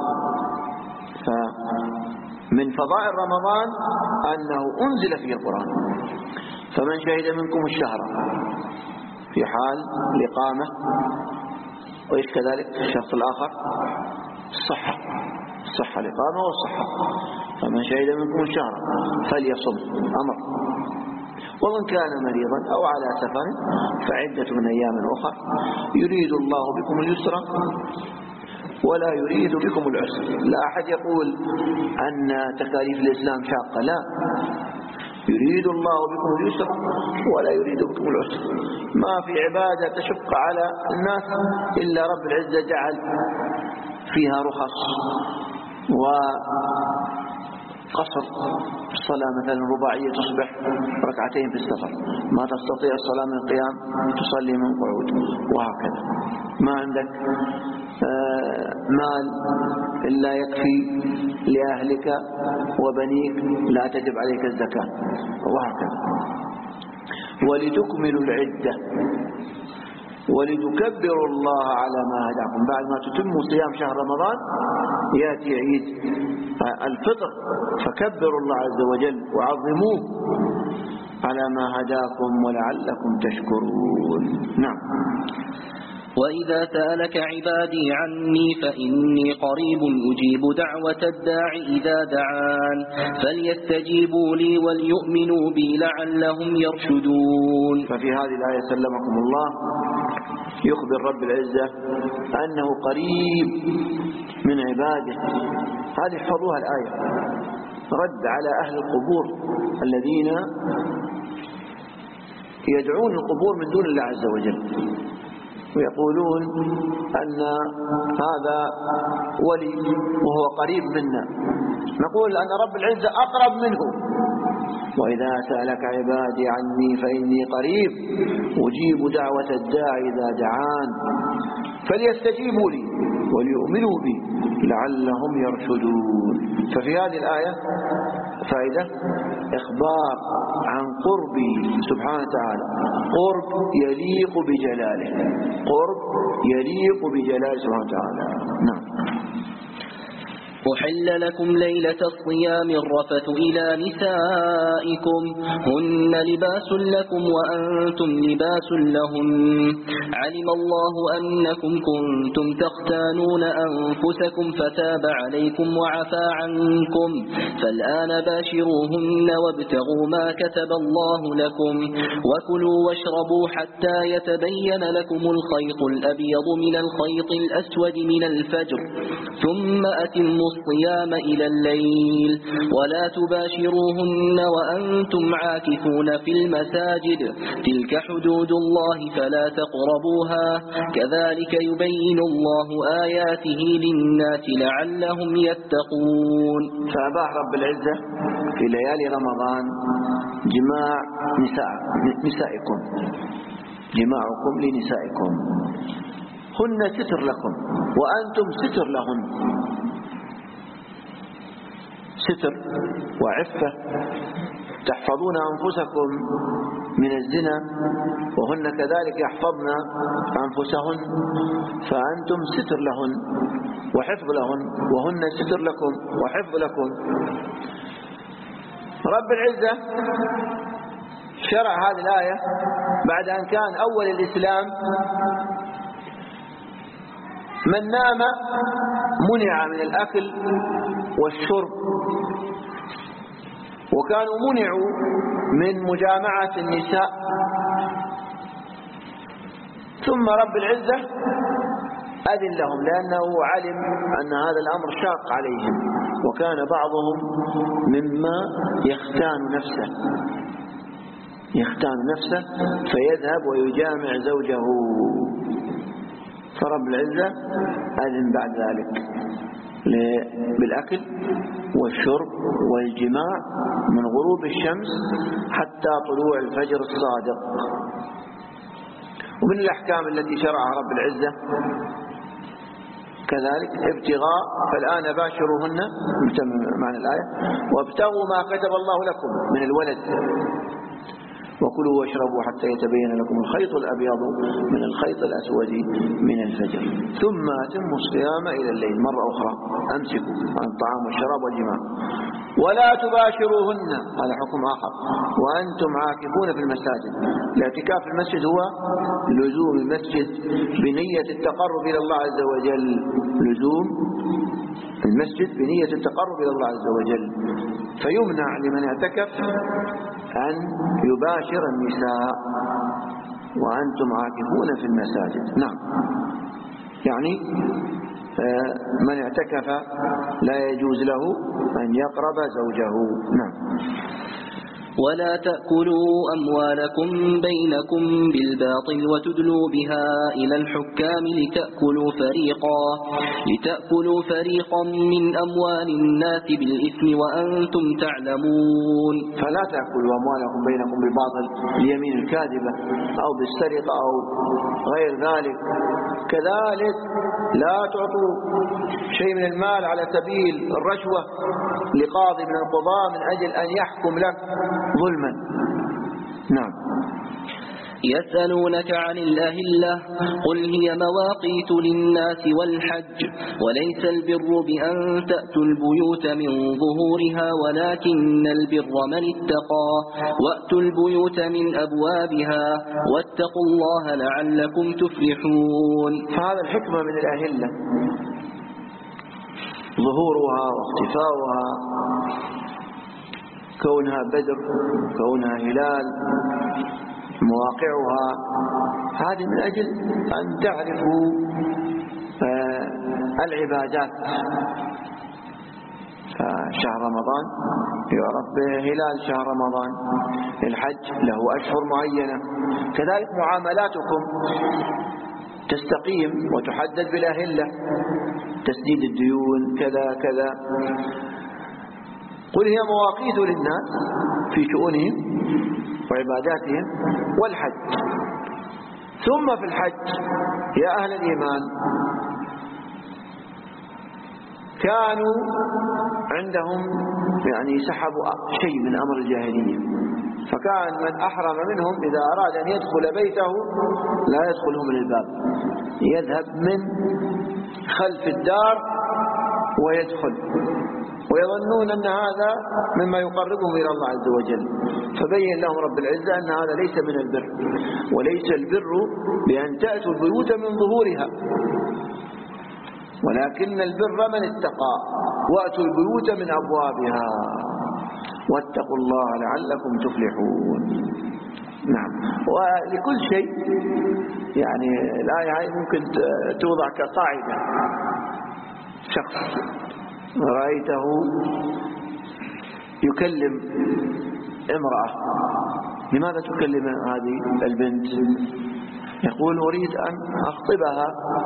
فمن فضائل رمضان أنه أنزل فيه القرآن. فمن شهد منكم الشهر في حال الإقامة، وإيش كذلك الشرط الآخر الصحة، الصحة الإقامة والصحة. فمن شهد منكم الشهر فليصم أمر، ومن كان مريضا أو على سفر فعدة من أيام أخرى يريد الله بكم اليسر ولا يريد بكم العسر. لا أحد يقول أن تكاليف الإسلام شاقة، لا، يريد الله بكم اليسر ولا يريد بكم العسر. ما في عبادة تشق على الناس إلا رب العزة جعل فيها رخص وقصر. الصلاة مثلا رباعية تصبح ركعتين في السفر، ما تستطيع الصلاة من القيام تصلي من قعود، وهكذا. ما عندك مال إلا يكفي لأهلك وبنيك لا تجب عليك الزكاة، وهكذا. ولتكملوا العدة ولتكبروا الله على ما هداكم. بعد ما تتموا صيام شهر رمضان يأتي عيد الفطر، فكبروا الله عز وجل وعظموه على ما هداكم ولعلكم تشكرون. نعم. وإذا سألك عبادي عني فإني قريب أجيب دعوة الداع إذا دعان فليستجيبوا لي وليؤمنوا بي لعلهم يرشدون. ففي هذه الآية سلمكم الله يخبر رب العزة أنه قريب من عباده. هذه احفظوها الآية، رد على أهل القبور الذين يدعون القبور من دون الله عز وجل، ويقولون أن هذا ولي وهو قريب منا. نقول أن رب العزة أقرب منه. وإذا سألك عبادي عني فإني قريب أجيب دعوة الداعي إذا دعان فليستجيبوا لي وليؤمنوا بي لعلهم يرشدون. ففي هذه الآية فائدة إخبار عن قربه سبحانه وتعالى، قرب يليق بجلاله، قرب يليق بجلاله سبحانه وتعالى. نعم. أحل لكم ليلة الصيام الرفث إلى نسائكم هن لباس لكم وأنتم لباس لهن علم الله أنكم كنتم تختانون أنفسكم فتاب عليكم وعفى عنكم فالآن باشروهن وابتغوا ما كتب الله لكم وكلوا واشربوا حتى يتبين لكم الخيط الأبيض من الخيط الأسود من الفجر ثم أتموا الصيام إلى الليل ولا تباشروهن وأنتم عاكفون في المساجد تلك حدود الله فلا تقربوها كذلك يبين الله آياته للناس لعلهم يتقون. فأباح رب العزة في ليالي رمضان جماع نساء نسائكم جماعكم لنسائكم هن ستر لكم وأنتم ستر لهن، ستر وعفة، تحفظون أنفسكم من الزنا وهن كذلك يحفظن أنفسهن، فأنتم ستر لهن وحفظ لهن وهن ستر لكم وحفظ لكم. رب العزة شرع هذه الآية بعد أن كان أول الإسلام من نام منع من الأكل والشرب، وكانوا منعوا من مجامعة النساء، ثم رب العزة أذن لهم لأنه علم أن هذا الأمر شاق عليهم، وكان بعضهم مما يختان نفسه يختان نفسه فيذهب ويجامع زوجه، فرب العزة أذن بعد ذلك بالأكل والشرب والجماع من غروب الشمس حتى طلوع الفجر الصادق. ومن الأحكام التي شرعها رب العزة كذلك ابتغاء، فالآن باشروهن معنى الآية وابتغوا ما كتب الله لكم من الولد، وكلوا واشربوا حتى يتبين لكم الخيط الأبيض من الخيط الأسود من الفجر ثم أتموا الصيام إلى الليل. مرة أخرى أمسكوا عن الطعام والشراب والجماع ولا تباشروهن، هذا حكم آخر، وأنتم عاكفون في المساجد. الاعتكاف في المسجد هو لزوم المسجد بنية التقرب إلى الله عز وجل، لزوم المسجد بنية التقرب إلى الله عز وجل. فيمنع لمن اعتكف أن يباشر النساء وأنتم عاكفون في المساجد. نعم، يعني من اعتكف لا يجوز له أن يقرب زوجه. نعم. ولا تأكلوا أموالكم بينكم بالباطل وتدلوا بها إلى الحكام لتأكلوا فريقا لتأكلوا فريقا من أموال الناس بالإثم وأنتم تعلمون. فلا تأكلوا أموالكم بينكم بالباطل، اليمين الكاذبة أو بالسرقة أو غير ذلك. كذلك لا تعطوا شيء من المال على سبيل الرشوة لقاضي من القضاء من أجل أن يحكم لك ظلما. نعم. يسألونك عن الأهلة قل هي مواقيت للناس والحج وليس البر بأن تأتوا البيوت من ظهورها ولكن البر من اتقى وأتوا البيوت من أبوابها واتقوا الله لعلكم تفلحون. فهذا الحكمة من الأهلة ظهورها واختفاؤها، كونها بدر، كونها هلال، مواقعها، هذه من أجل أن تعرفوا العبادات. فشهر رمضان يعرف بهلال شهر رمضان، الحج له أشهر معينة، كذلك معاملاتكم تستقيم وتحدد بالأهلة، تسديد الديون كذا كذا. قل هي مواقيت للناس في شؤونهم وعباداتهم والحج. ثم في الحج يا أهل الإيمان كانوا عندهم يعني سحبوا شيء من أمر الجاهلية، فكان من أحرم منهم إذا أراد أن يدخل بيته لا يدخله من الباب، يذهب من خلف الدار ويدخل، ويظنون أن هذا مما يقربهم إلى الله عز وجل. فبين لهم رب العزة أن هذا ليس من البر، وليس البر بأن تأتوا البيوت من ظهورها، ولكن البر من اتقى وأتوا البيوت من أبوابها واتقوا الله لعلكم تفلحون. نعم. ولكل شيء يعني الآية هذه ممكن توضع كقاعدة. شخص رأيته يكلم امرأة، لماذا تكلم هذه البنت؟ يقول أريد أن أخطبها،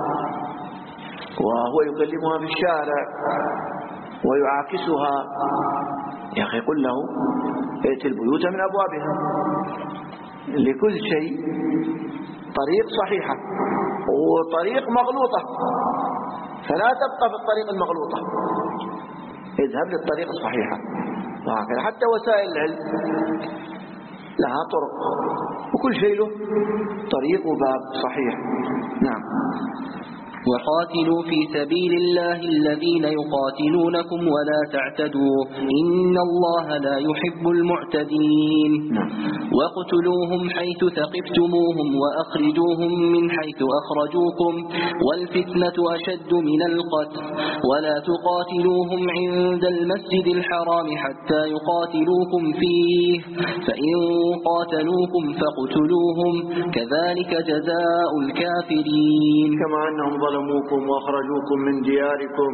وهو يكلمها في الشارع ويعاكسها. يا أخي قل له ائت البيوت من أبوابها. لكل شيء طريق صحيحة وطريق مغلوطة، فلا تبقى في الطريق المغلوطة، اذهب للطريق الصحيحة. وهكذا حتى وسائل العلم لها طرق، وكل شيء له طريق وباب صحيح. نعم. وقاتلوا في سبيل الله الذين يقاتلونكم ولا تعتدوا إن الله لا يحب المعتدين. واقتلوهم حيث ثقفتموهم وأخرجوهم من حيث أخرجوكم والفتنة أشد من القتل ولا تقاتلوهم عند المسجد الحرام حتى يقاتلوكم فيه فإن قاتلوكم فاقتلوهم كذلك جزاء الكافرين. كما أنهم ظلموكم وأخرجوكم من دياركم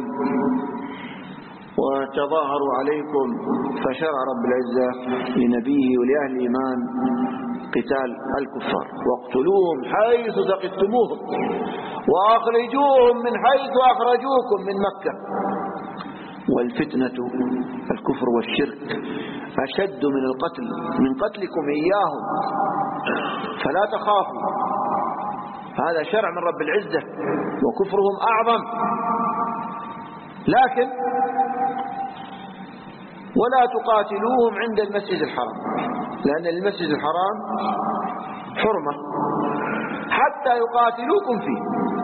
وتظاهروا عليكم، فشرع رب العزة لنبيه ولأهل الإيمان قتال الكفار. واقتلوهم حيث ثقفتموهم وأخرجوهم من حيث أخرجوكم من مكة. والفتنة الكفر والشرك أشد من القتل، من قتلكم إياهم، فلا تخافوا. هذا شرع من رب العزة، وكفرهم أعظم. لكن ولا تقاتلوهم عند المسجد الحرام، لأن المسجد الحرام حرمة حتى يقاتلوكم فيه،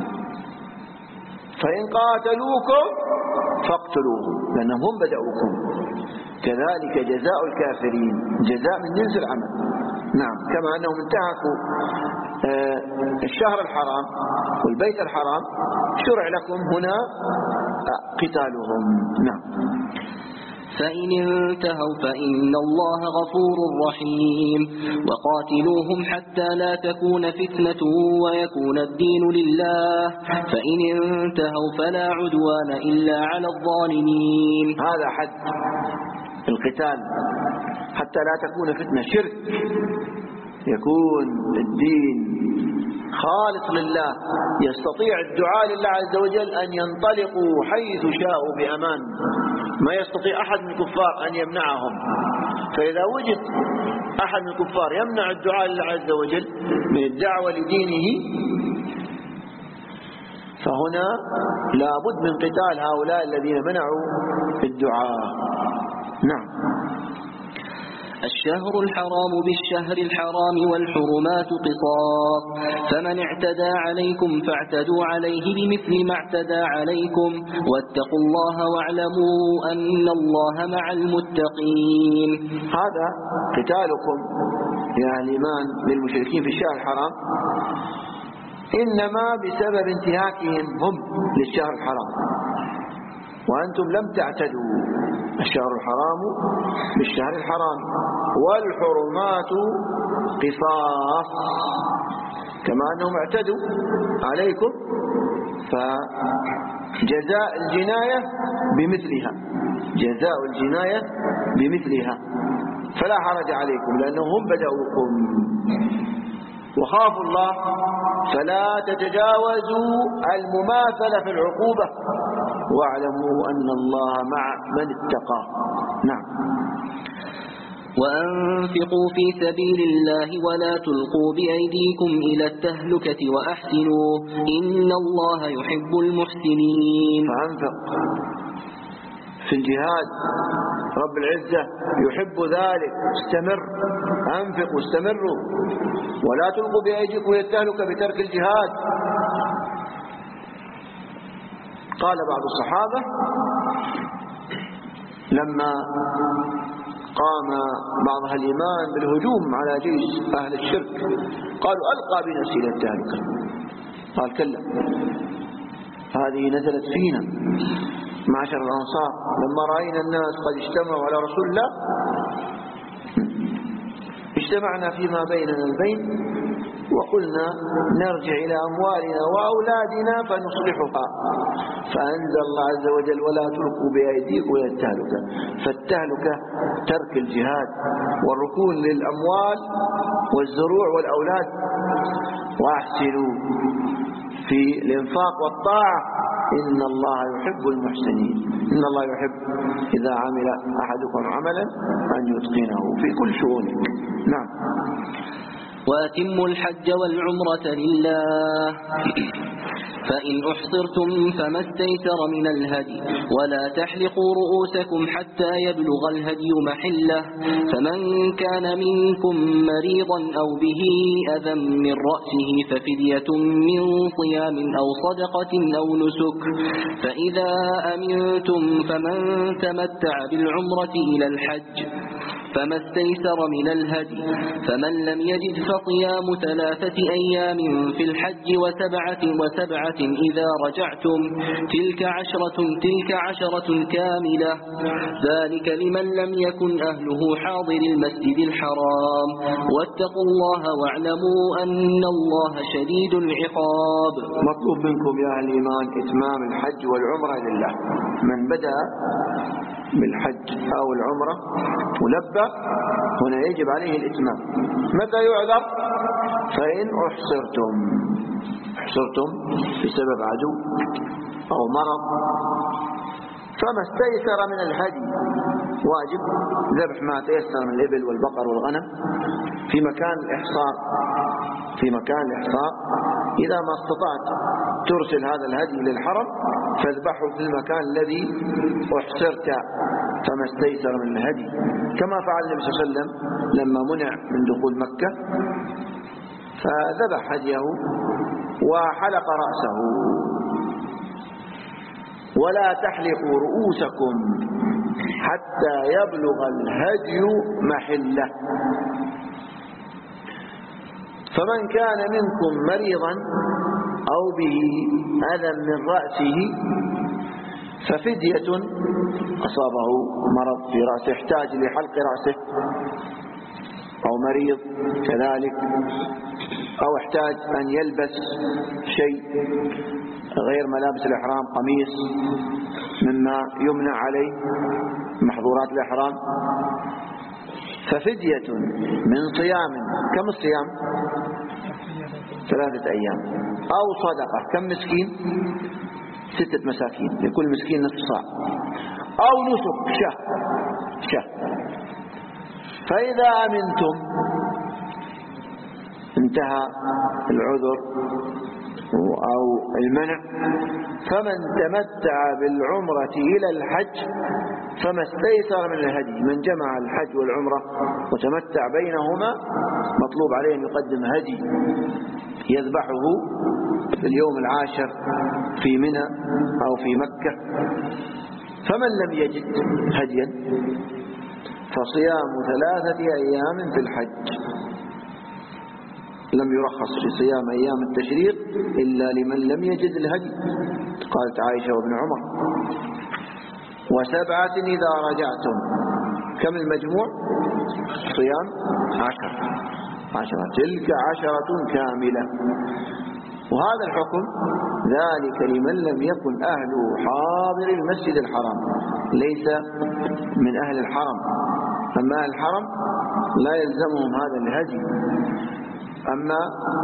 فإن قاتلوكم فاقتلوهم لأنهم هم بدأوكم، كذلك جزاء الكافرين، جزاء من جنس العمل. نعم، كما أنهم انتهكوا الشهر الحرام والبيت الحرام شرع لكم هنا قتالهم. نعم. فإن انتهوا فإن الله غفور رحيم، وقاتلوهم حتى لا تكون فتنة ويكون الدين لله، فإن انتهوا فلا عدوان إلا على الظالمين. هذا حد القتال حتى لا تكون فتنة، شرك، يكون الدين خالص لله، يستطيع الدعاء لله عز وجل أن ينطلقوا حيث شاءوا بأمان، ما يستطيع أحد من الكفار أن يمنعهم. فإذا وجد أحد من الكفار يمنع الدعاء لله عز وجل من الدعوة لدينه فهنا لابد من قتال هؤلاء الذين منعوا الدعاء. نعم. الشهر الحرام بالشهر الحرام والحرمات قصاص، فمن اعتدى عليكم فاعتدوا عليه بمثل ما اعتدى عليكم، واتقوا الله واعلموا أن الله مع المتقين. هذا قتالكم يا أهل الإيمان للمشركين في الشهر الحرام إنما بسبب انتهاكهم هم للشهر الحرام، وأنتم لم تعتدوا. الشهر الحرام بالشهر الحرام والحرمات قصاص، كما أنهم اعتدوا عليكم فجزاء الجناية بمثلها، جزاء الجناية بمثلها، فلا حرج عليكم لأنهم بدأوكم. وخافوا الله فلا تتجاوزوا المماثلة في العقوبة، واعلموا أن الله مع من اتقى. نعم. وأنفقوا في سبيل الله ولا تلقوا بأيديكم إلى التهلكة وأحسنوا إن الله يحب المحسنين. فأنفق في الجهاد، رب العزة يحب ذلك، استمر، أنفقوا، استمروا، ولا تلقوا بأيديكم إلى التهلكة بترك الجهاد. قال بعض الصحابة لما قام بعض أهل الإيمان بالهجوم على جيش أهل الشرك قالوا ألقى بنفسي إلى التهلكة، قال كلا، هذه نزلت فينا معشر الأنصار لما رأينا الناس قد اجتمعوا على رسول الله اجتمعنا فيما بيننا البين وقلنا نرجع إلى أموالنا وأولادنا فنصلحها، فأنزل الله عز وجل ولا تلقوا بأيديكم إلى التهلكة. فالتهلكة ترك الجهاد والركون للأموال والزروع والأولاد. وأحسنوا في الإنفاق والطاعة إن الله يحب المحسنين، إن الله يحب إذا عمل أحدكم عملا أن يتقنه في كل شؤونه. نعم. وأتموا الحج والعمرة لله، فإن أحصرتم فما استيسر من الهدي، ولا تحلقوا رؤوسكم حتى يبلغ الهدي محله، فمن كان منكم مريضا أو به أذى من رأسه ففدية من صيام أو صدقة أو نسك، فإذا أمنتم فمن تمتع بالعمرة إلى الحج فما استيسر من الهدي، فمن لم يجد فصيام ثلاثة أيام في الحج وسبعة وسبعة إذا رجعتم، تلك عشرة تلك عشرة كاملة، ذلك لمن لم يكن أهله حاضر المسجد الحرام، واتقوا الله واعلموا أن الله شديد العقاب. مطلوب منكم يا أهل الإيمان إتمام الحج والعمرة لله. من بدأ بالحج أو العمرة ملبى هنا يجب عليه الإتمام. متى يعذر؟ فإن أحصرتم، أحصرتم بسبب عدو أو مرض، فما استيسر من الهدي، واجب ذبح ما تيسر من الإبل والبقر والغنم في مكان الإحصار، في مكان الإحصار إذا ما استطعت ترسل هذا الهدي للحرم فاذبحه في المكان الذي احصرت فما استيسر من الهدي، كما فعل النبي صلى الله عليه وسلم لما منع من دخول مكة فذبح هديه وحلق رأسه. ولا تحلقوا رؤوسكم حتى يبلغ الهدي محله، فمن كان منكم مريضا أو به أذى من رأسه ففدية، أصابه مرض في رأسه احتاج لحلق رأسه، أو مريض كذلك، أو احتاج أن يلبس شيء غير ملابس الإحرام، قميص مما يمنع عليه محظورات الإحرام، ففدية من صيام. كم الصيام؟ ثلاثة أيام. أو صدقة. كم مسكين؟ ستة مساكين، لكل مسكين نصف صاع. أو نسك شهر شهر. فإذا أمنتم، انتهى العذر أو المنع، فمن تمتع بالعمرة إلى الحج فما استيسر من الهدي. من جمع الحج والعمرة وتمتع بينهما مطلوب عليه أن يقدم هدي يذبحه في اليوم العاشر في منى أو في مكة. فمن لم يجد هديا فصيام ثلاثة أيام في الحج. لم يرخص في صيام أيام التشريق إلا لمن لم يجد الهدي، قالت عائشة وابن عمر. وسبعة إذا رجعتم. كم المجموع؟ صيام عشر عشرة، تلك عشرة كاملة. وهذا الحكم ذلك لمن لم يكن أهله حاضر المسجد الحرام، ليس من أهل الحرم. أما أهل الحرم لا يلزمهم هذا الهدي. أما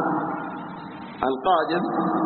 القادم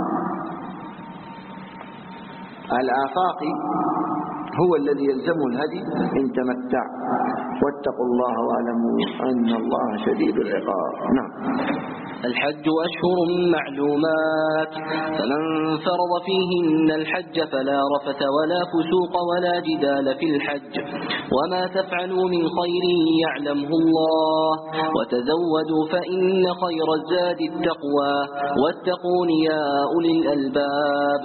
الآفاقي هو الذي يلزمه الهدي إن تمتع. واتقوا الله واعلموا أن الله شديد العقاب. نعم. الحج أشهر معلومات، فمن فرض فيهن الحج فلا رفث ولا فسوق ولا جدال في الحج، وما تفعلوا من خير يعلمه الله، وتزودوا فإن خير الزاد التقوى، واتقون يا أولي الألباب.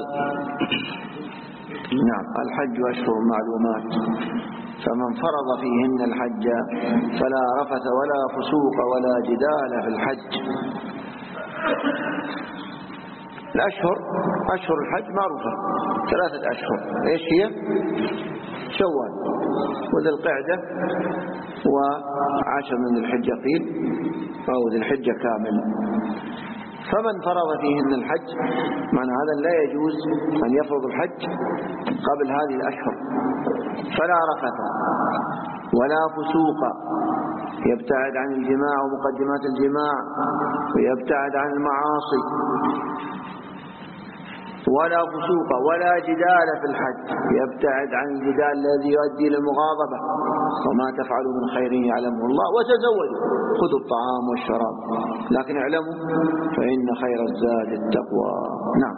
نعم. الحج أشهر معلومات، فمن فرض فيهن الحج فلا رفث ولا فسوق ولا جدال في الحج. الأشهر أشهر الحج معروفة، ثلاثة أشهر. إيش هي؟ شوال وذي القعدة وعشر من ذي الحجة قيل، أو ذي الحجة كامل. فمن فرض فيهن الحج معنى هذا لا يجوز أن يفرض الحج قبل هذه الأشهر. فلا رفث ولا فسوق، يبتعد عن الجماع ومقدمات الجماع ويبتعد عن المعاصي. ولا فسوق ولا جدال في الحج، يبتعد عن الجدال الذي يؤدي للمغاضبة. وما تفعلوا من خير يعلمه الله. وتزودوا، خذوا الطعام والشراب، لكن اعلموا فإن خير الزاد التقوى. نعم.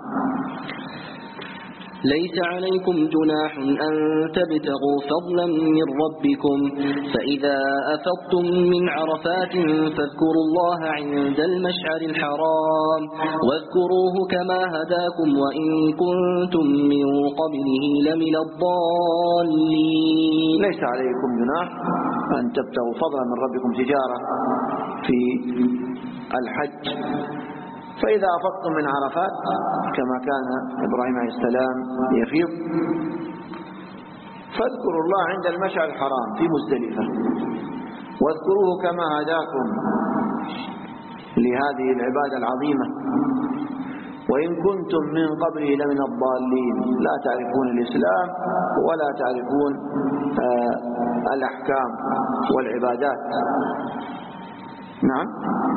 ليس عليكم جناح أن تبتغوا فضلا من ربكم، فإذا أفضتم من عرفات فاذكروا الله عند المشعر الحرام، واذكروه كما هداكم وإن كنتم من قبله لمن الضالين. ليس عليكم جناح أن تبتغوا فضلا من ربكم تجارة في الحج. فإذا أفضتم من عرفات كما كان إبراهيم عليه السلام يفيض فاذكروا الله عند المشعر الحرام في مزدلفة، واذكروه كما هداكم لهذه العبادة العظيمة، وإن كنتم من قبله لمن الضالين، لا تعرفون الإسلام ولا تعرفون آه الأحكام والعبادات. نعم.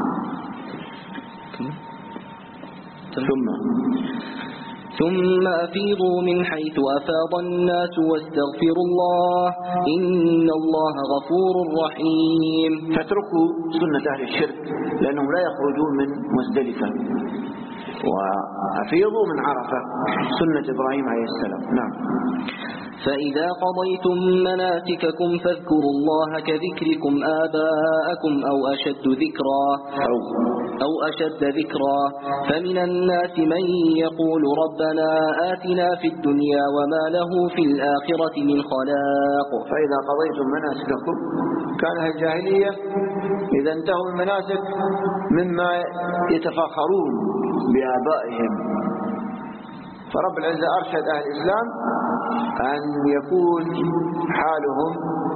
ثم ثم أفيضوا من حيث أفاض الناس واستغفروا الله إن الله غفور رحيم. فاتركوا سنة أهل الشرك لأنهم لا يخرجون من مزدلفة وأفيضوا من عرفة، سنة إبراهيم عليه السلام. نعم. فإذا قضيتم مناسككم فاذكروا الله كذكركم آباءكم أو أشد ذكرا أو, أو أشد ذكرا فمن الناس من يقول ربنا آتنا في الدنيا وما له في الآخرة من خلاق. فإذا قضيتم مناسككم، كان الجاهلية إذا انتهوا المناسك مما يتفاخرون بآبائهم، فرب العزة أرشد أهل الإسلام أن يكون حالهم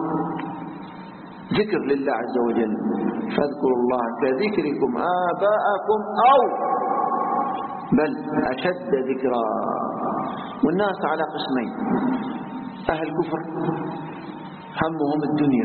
ذكر لله عز وجل، فاذكروا الله كذكركم آباءكم أو بل أشد ذكرا. والناس على قسمين: أهل كفر همهم الدنيا،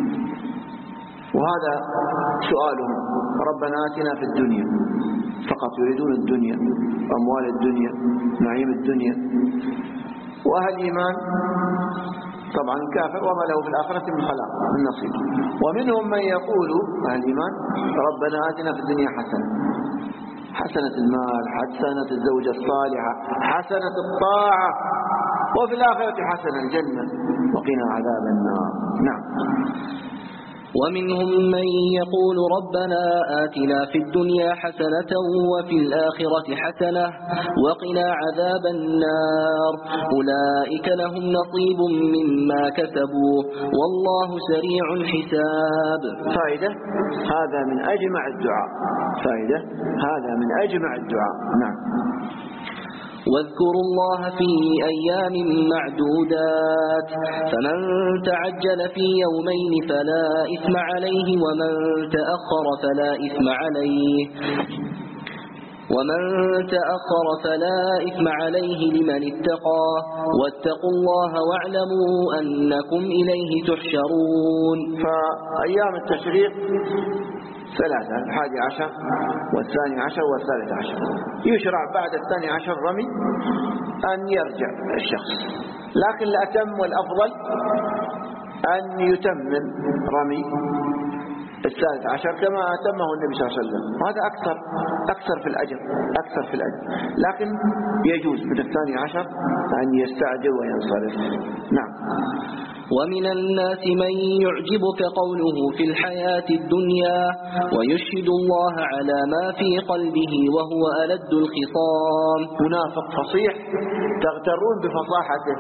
وهذا سؤالهم ربنا آتنا في الدنيا، فقط يريدون الدنيا، أموال الدنيا، نعيم الدنيا. وأهل الإيمان طبعا كافر وما له في الآخرة من خلاق من نصيب. ومنهم من يقول أهل الإيمان ربنا آتنا في الدنيا حسنة، حسنة المال، حسنة الزوجة الصالحة، حسنة الطاعة، وفي الآخرة حسنة الجنة وقنا عذاب النار. نعم. ومنهم من يقول ربنا آتنا في الدنيا حسنة وفي الآخرة حسنة وقنا عذاب النار أولئك لهم نصيب مما كسبوا والله سريع الحساب. فائدة هذا من أجمع الدعاء، فائدة هذا من أجمع الدعاء. نعم. واذكروا الله في أيام معدودات فمن تعجل في يومين فلا إثم عليه ومن تأخر فلا إثم عليه ومن تأخر فلا إثم عليه لمن اتقى واتقوا الله واعلموا أنكم إليه تحشرون. فأيام التشريق ثلاثة: الحادي عشر والثاني عشر والثالث عشر. يشرع بعد الثاني عشر رمي أن يرجع الشخص، لكن الأتم والأفضل أن يتمم رمي الثالث عشر كما أتمه النبي صلى الله عليه وسلم، وهذا أكثر أكثر في الأجر أكثر في الأجر لكن يجوز من الثاني عشر أن يستعجل وينصرف. نعم. ومن الناس من يعجبك قوله في الحياة الدنيا ويشهد الله على ما في قلبه وهو ألد الخصام. منافق فصيح تغترون بفصاحته،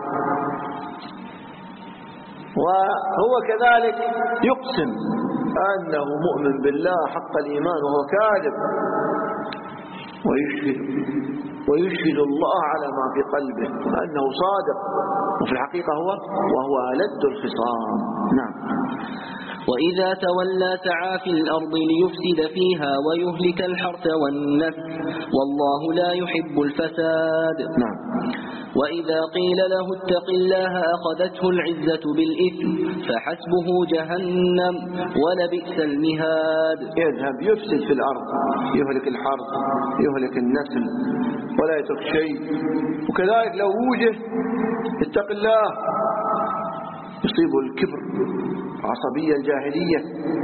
وهو كذلك يقسم أنه مؤمن بالله حق الإيمان وهو كاذب، ويشهد ويشهد الله على ما في قلبه أنه صادق، وفي الحقيقة هو وهو ألد الخصام. نعم. وإذا تولى سعى في الأرض ليفسد فيها ويهلك الحرث والنسل والله لا يحب الفساد. نعم. وإذا قيل له اتق الله أخذته العزة بالإثم فحسبه جهنم ولبئس المهاد. يذهب يفسد في الأرض، يهلك الحرث، يهلك النسل، ولا يترك شيء. وكذلك لو وجه اتق الله يصيبه الكبر، عصبية الجاهلية،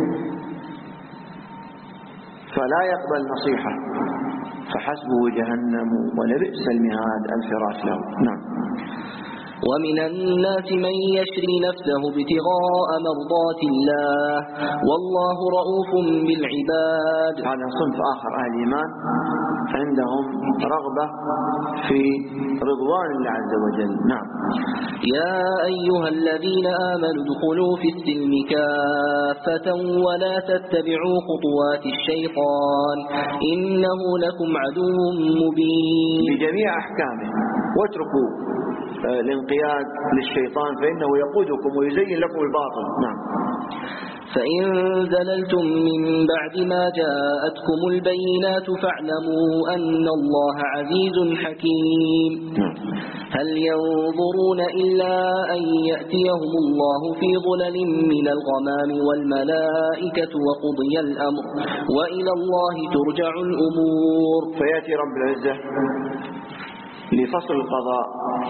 فلا يقبل نصيحة، فحسبه جهنم ولبئس المهاد الفراش له. نعم. ومن الناس من يشري نفسه ابتغاء مرضات الله والله رؤوف بالعباد. هذا صنف آخر أهل الإيمان عندهم رغبة في رضوان الله عز وجل. نعم. يا أيها الذين آمنوا ادخلوا في السلم كافة ولا تتبعوا خطوات الشيطان إنه لكم عدو مبين. بجميع أحكامه، واتركوا الانقياد للشيطان فإنه يقودكم ويزين لكم الباطل. نعم. فإن زللتم من بعد ما جاءتكم البينات فاعلموا أن الله عزيز حكيم. هل ينظرون إلا أن يأتيهم الله في ظلل من الغمام والملائكة وقضي الأمر وإلى الله ترجع الأمور. فيأتي رب العزة لفصل القضاء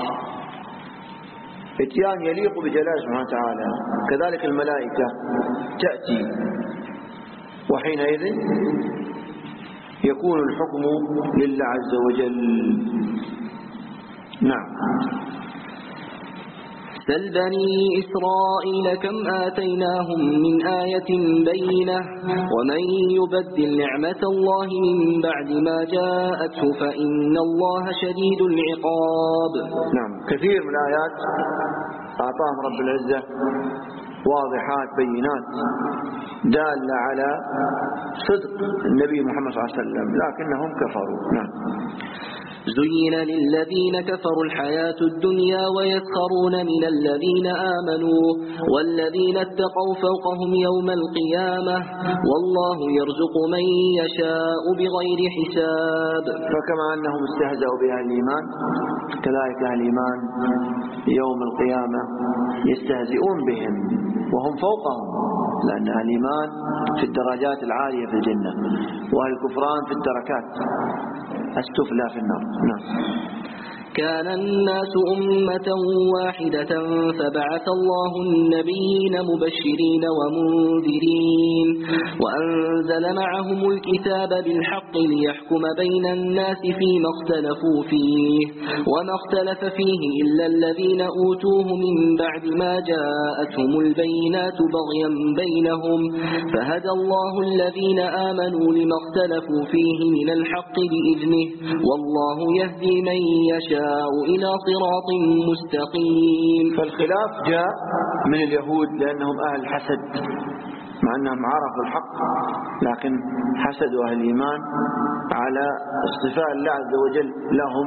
اتيان يليق بجلاله سبحانه وتعالى، كذلك الملائكة تأتي، وحينئذ يكون الحكم لله عز وجل. نعم. سل بني إسرائيل كم آتيناهم من آية بينة ومن يبدل نعمة الله من بعد ما جاءته فإن الله شديد العقاب. نعم، كثير من الآيات أعطاهم رب العزة واضحات بينات دالة على صدق النبي محمد صلى الله عليه وسلم، لكنهم كفروا. نعم. زين للذين كفروا الحياة الدنيا ويسخرون من الذين آمنوا والذين اتقوا فوقهم يوم القيامة والله يرزق من يشاء بغير حساب. فكما أنهم استهزأوا بأهل الإيمان كذلك أهل الإيمان يوم القيامة يستهزئون بهم وهم فوقهم، لأن أهل الإيمان في الدرجات العالية في الجنة وأهل الكفران في الدركات السفلى في النار. نعم. كان الناس أمة واحدة فبعث الله النبيين مبشرين ومنذرين وأنزل معهم الكتاب بالحق ليحكم بين الناس فيما اختلفوا فيه وما اختلف فيه إلا الذين أوتوه من بعد ما جاءتهم البينات بغيا بينهم فهدى الله الذين آمنوا لما اختلفوا فيه من الحق بإذنه والله يهدي من يشاء إلى صراط مستقيم. فالخلاف جاء من اليهود لأنهم أهل حسد، مع أنهم عرفوا الحق لكن حسدوا أهل الإيمان على اصطفاء الله عز وجل لهم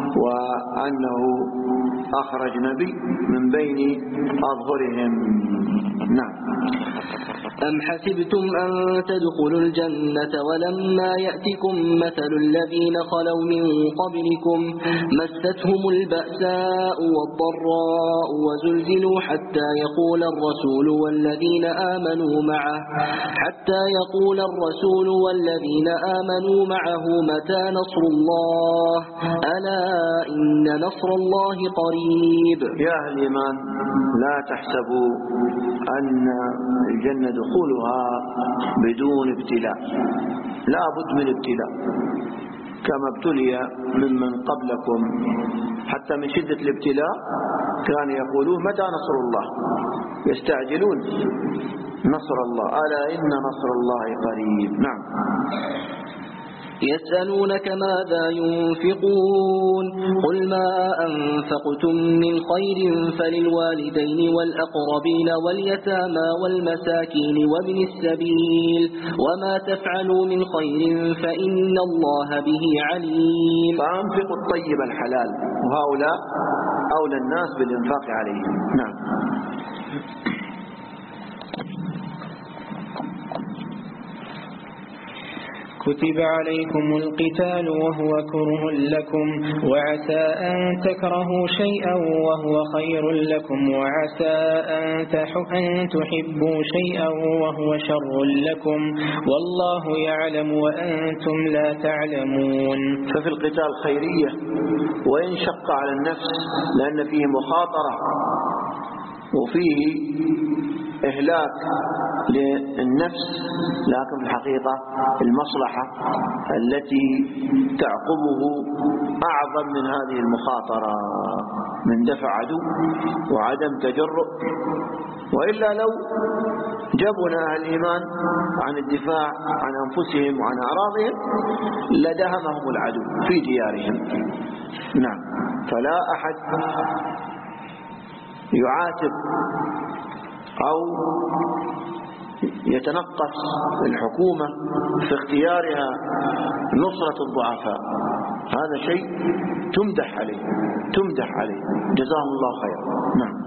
وأنه أخرج نبي من بين أظهرهم. نعم. أم حسبتم أن تدخلوا الجنة ولما يأتكم مثل الذين خلوا من قبلكم مستهم البأساء والضراء وزلزلوا حتى يقول الرسول والذين آمنوا معه حتى يقول الرسول والذين آمنوا معه متى نصر الله ألا إن نصر الله قريب. يا أهل الإيمان لا تحسبوا أن الجنة دخولها بدون ابتلاء، لا بد من ابتلاء كما ابتلي ممن قبلكم حتى من شدة الابتلاء كانوا يقولون متى نصر الله، يستعجلون نصر الله ألا إن نصر الله قريب. نعم. يسألونك ماذا ينفقون قل ما أنفقتم من خير فللوالدين والأقربين واليتامى والمساكين وابن السبيل وما تفعلوا من خير فإن الله به عليم. فأنفقوا الطيب الحلال وهؤلاء أولى الناس بالإنفاق عليهم. نعم. كتب عليكم القتال وهو كره لكم وعسى أن تكرهوا شيئا وهو خير لكم وعسى أن تحبوا شيئا وهو شر لكم والله يعلم وأنتم لا تعلمون. ففي القتال خيرية وإن شق على النفس لأن فيه مخاطرة وفيه إهلاك للنفس، لكن في الحقيقة المصلحة التي تعقبه أعظم من هذه المخاطرة من دفع عدو وعدم تجرؤ. وإلا لو جبنا أهل الإيمان عن الدفاع عن أنفسهم وعن أعراضهم لدهمهم العدو في ديارهم. نعم. فلا أحد يعاتب أو يتنقص الحكومة في اختيارها نصرة الضعفاء، هذا شيء تمدح عليه تمدح عليه جزاهم الله خير. نعم.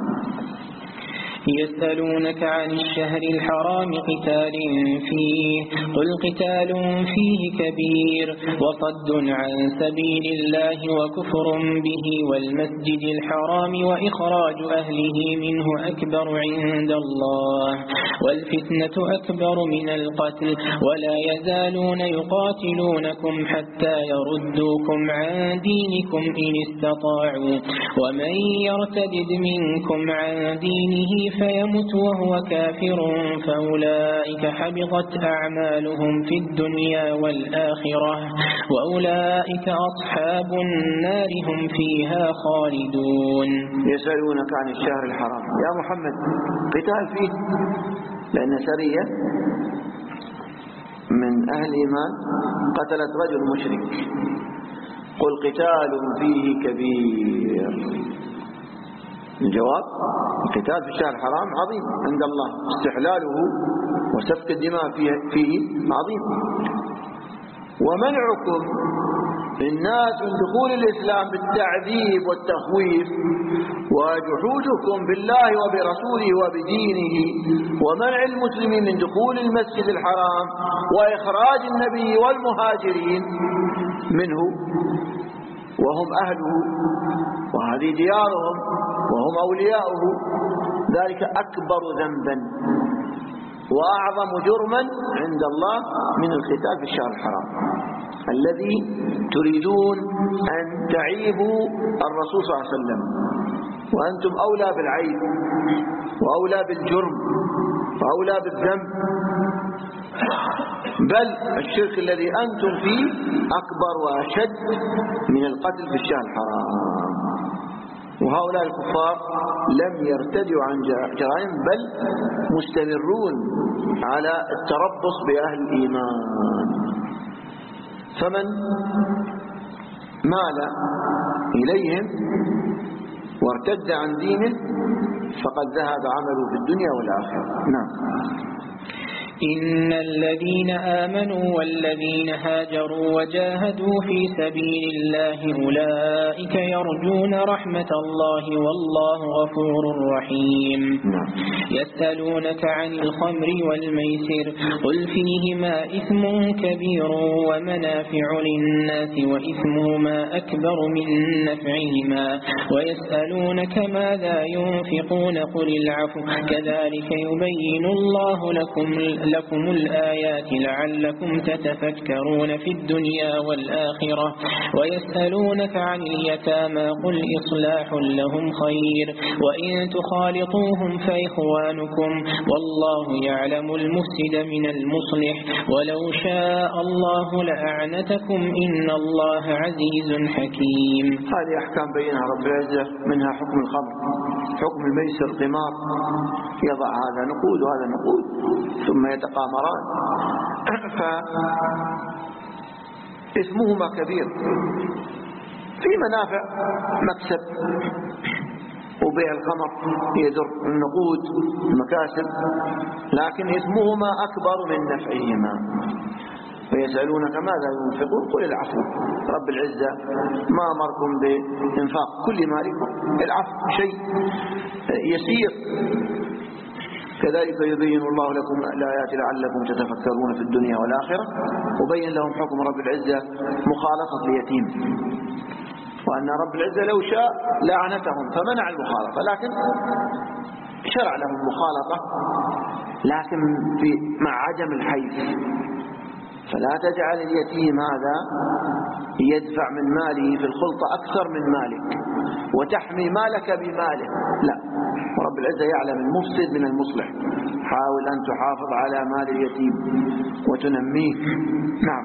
يسألونك عن الشهر الحرام قتال فيه قل قتال فيه كبير وصد عن سبيل الله وكفر به والمسجد الحرام وإخراج أهله منه أكبر عند الله والفتنة أكبر من القتل ولا يزالون يقاتلونكم حتى يردوكم عن دينكم إن استطاعوا ومن يرتد منكم عن دينه فيمت وهو كافر فأولئك حبطت أعمالهم في الدنيا والآخرة وأولئك أصحاب النار هم فيها خالدون. يسألونك عن الشهر الحرام يا محمد قتال فيه، لأن سرية من أهل الإيمان قتلت رجل مشرك، قل قتال فيه كبير. الجواب القتال في الشهر الحرام عظيم عند الله، استحلاله وسفك الدماء فيه, فيه عظيم، ومنعكم الناس من دخول الإسلام بالتعذيب والتخويف وجحودكم بالله وبرسوله وبدينه ومنع المسلمين من دخول المسجد الحرام وإخراج النبي والمهاجرين منه وهم أهله وهذه ديارهم وهم أولياؤه، ذلك أكبر ذنبا وأعظم جرما عند الله من القتال في الشهر الحرام الذي تريدون أن تعيبوا الرسول صلى الله عليه وسلم، وأنتم أولى بالعيب وأولى بالجرم وأولى بالذنب، بل الشرك الذي أنتم فيه أكبر وأشد من القتل في الشهر الحرام. وهؤلاء الكفار لم يرتدوا عن جرائم بل مستمرون على التربص بأهل الإيمان، فمن مال إليهم وارتد عن دينه فقد ذهب عمله في الدنيا والآخرة. نعم. إن الذين آمنوا والذين هاجروا وجاهدوا في سبيل الله أولئك يرجون رحمة الله والله غفور رحيم. يسألونك عن الخمر والميسر قل فيهما إثم كبير ومنافع للناس وإثمهما أكبر من نفعهما ويسألونك ماذا ينفقون قل العفو كذلك يبين الله لكم لكم الآيات لعلكم تتفكرون في الدنيا والآخرة ويسألونك عن اليتامى قل إصلاح لهم خير وإن تخالطوهم فإخوانكم والله يعلم المفسد من المصلح ولو شاء الله لأعنتكم إن الله عزيز حكيم. هذه أحكام بينها رب العزة، منها حكم الخمر، حكم الميسر القمار، يضع هذا نقود وهذا نقود ثم يتقامران، فإثمهما كبير، في منافع مكسب وبيع الخمر يدر النقود المكاسب، لكن إثمهما أكبر من نفعهما. ويسألونك ماذا ينفقون قل العفو، رب العزة ما أمركم بإنفاق كل مالكم، العفو شيء يسير. كذلك يبين الله لكم الآيات لعلكم تتفكرون في الدنيا والآخرة، وبين لهم حكم رب العزة مخالطة اليتيم، وأن رب العزة لو شاء لعنتهم فمنع المخالطة، لكن شرع لهم مخالطة لكن في مع عدم الحيف، فلا تجعل اليتيم هذا يدفع من ماله في الخلطة أكثر من مالك وتحمي مالك بماله، لا، ورب العزة يعلم المفسد من المصلح، حاول أن تحافظ على مال اليتيم وتنميه. نعم.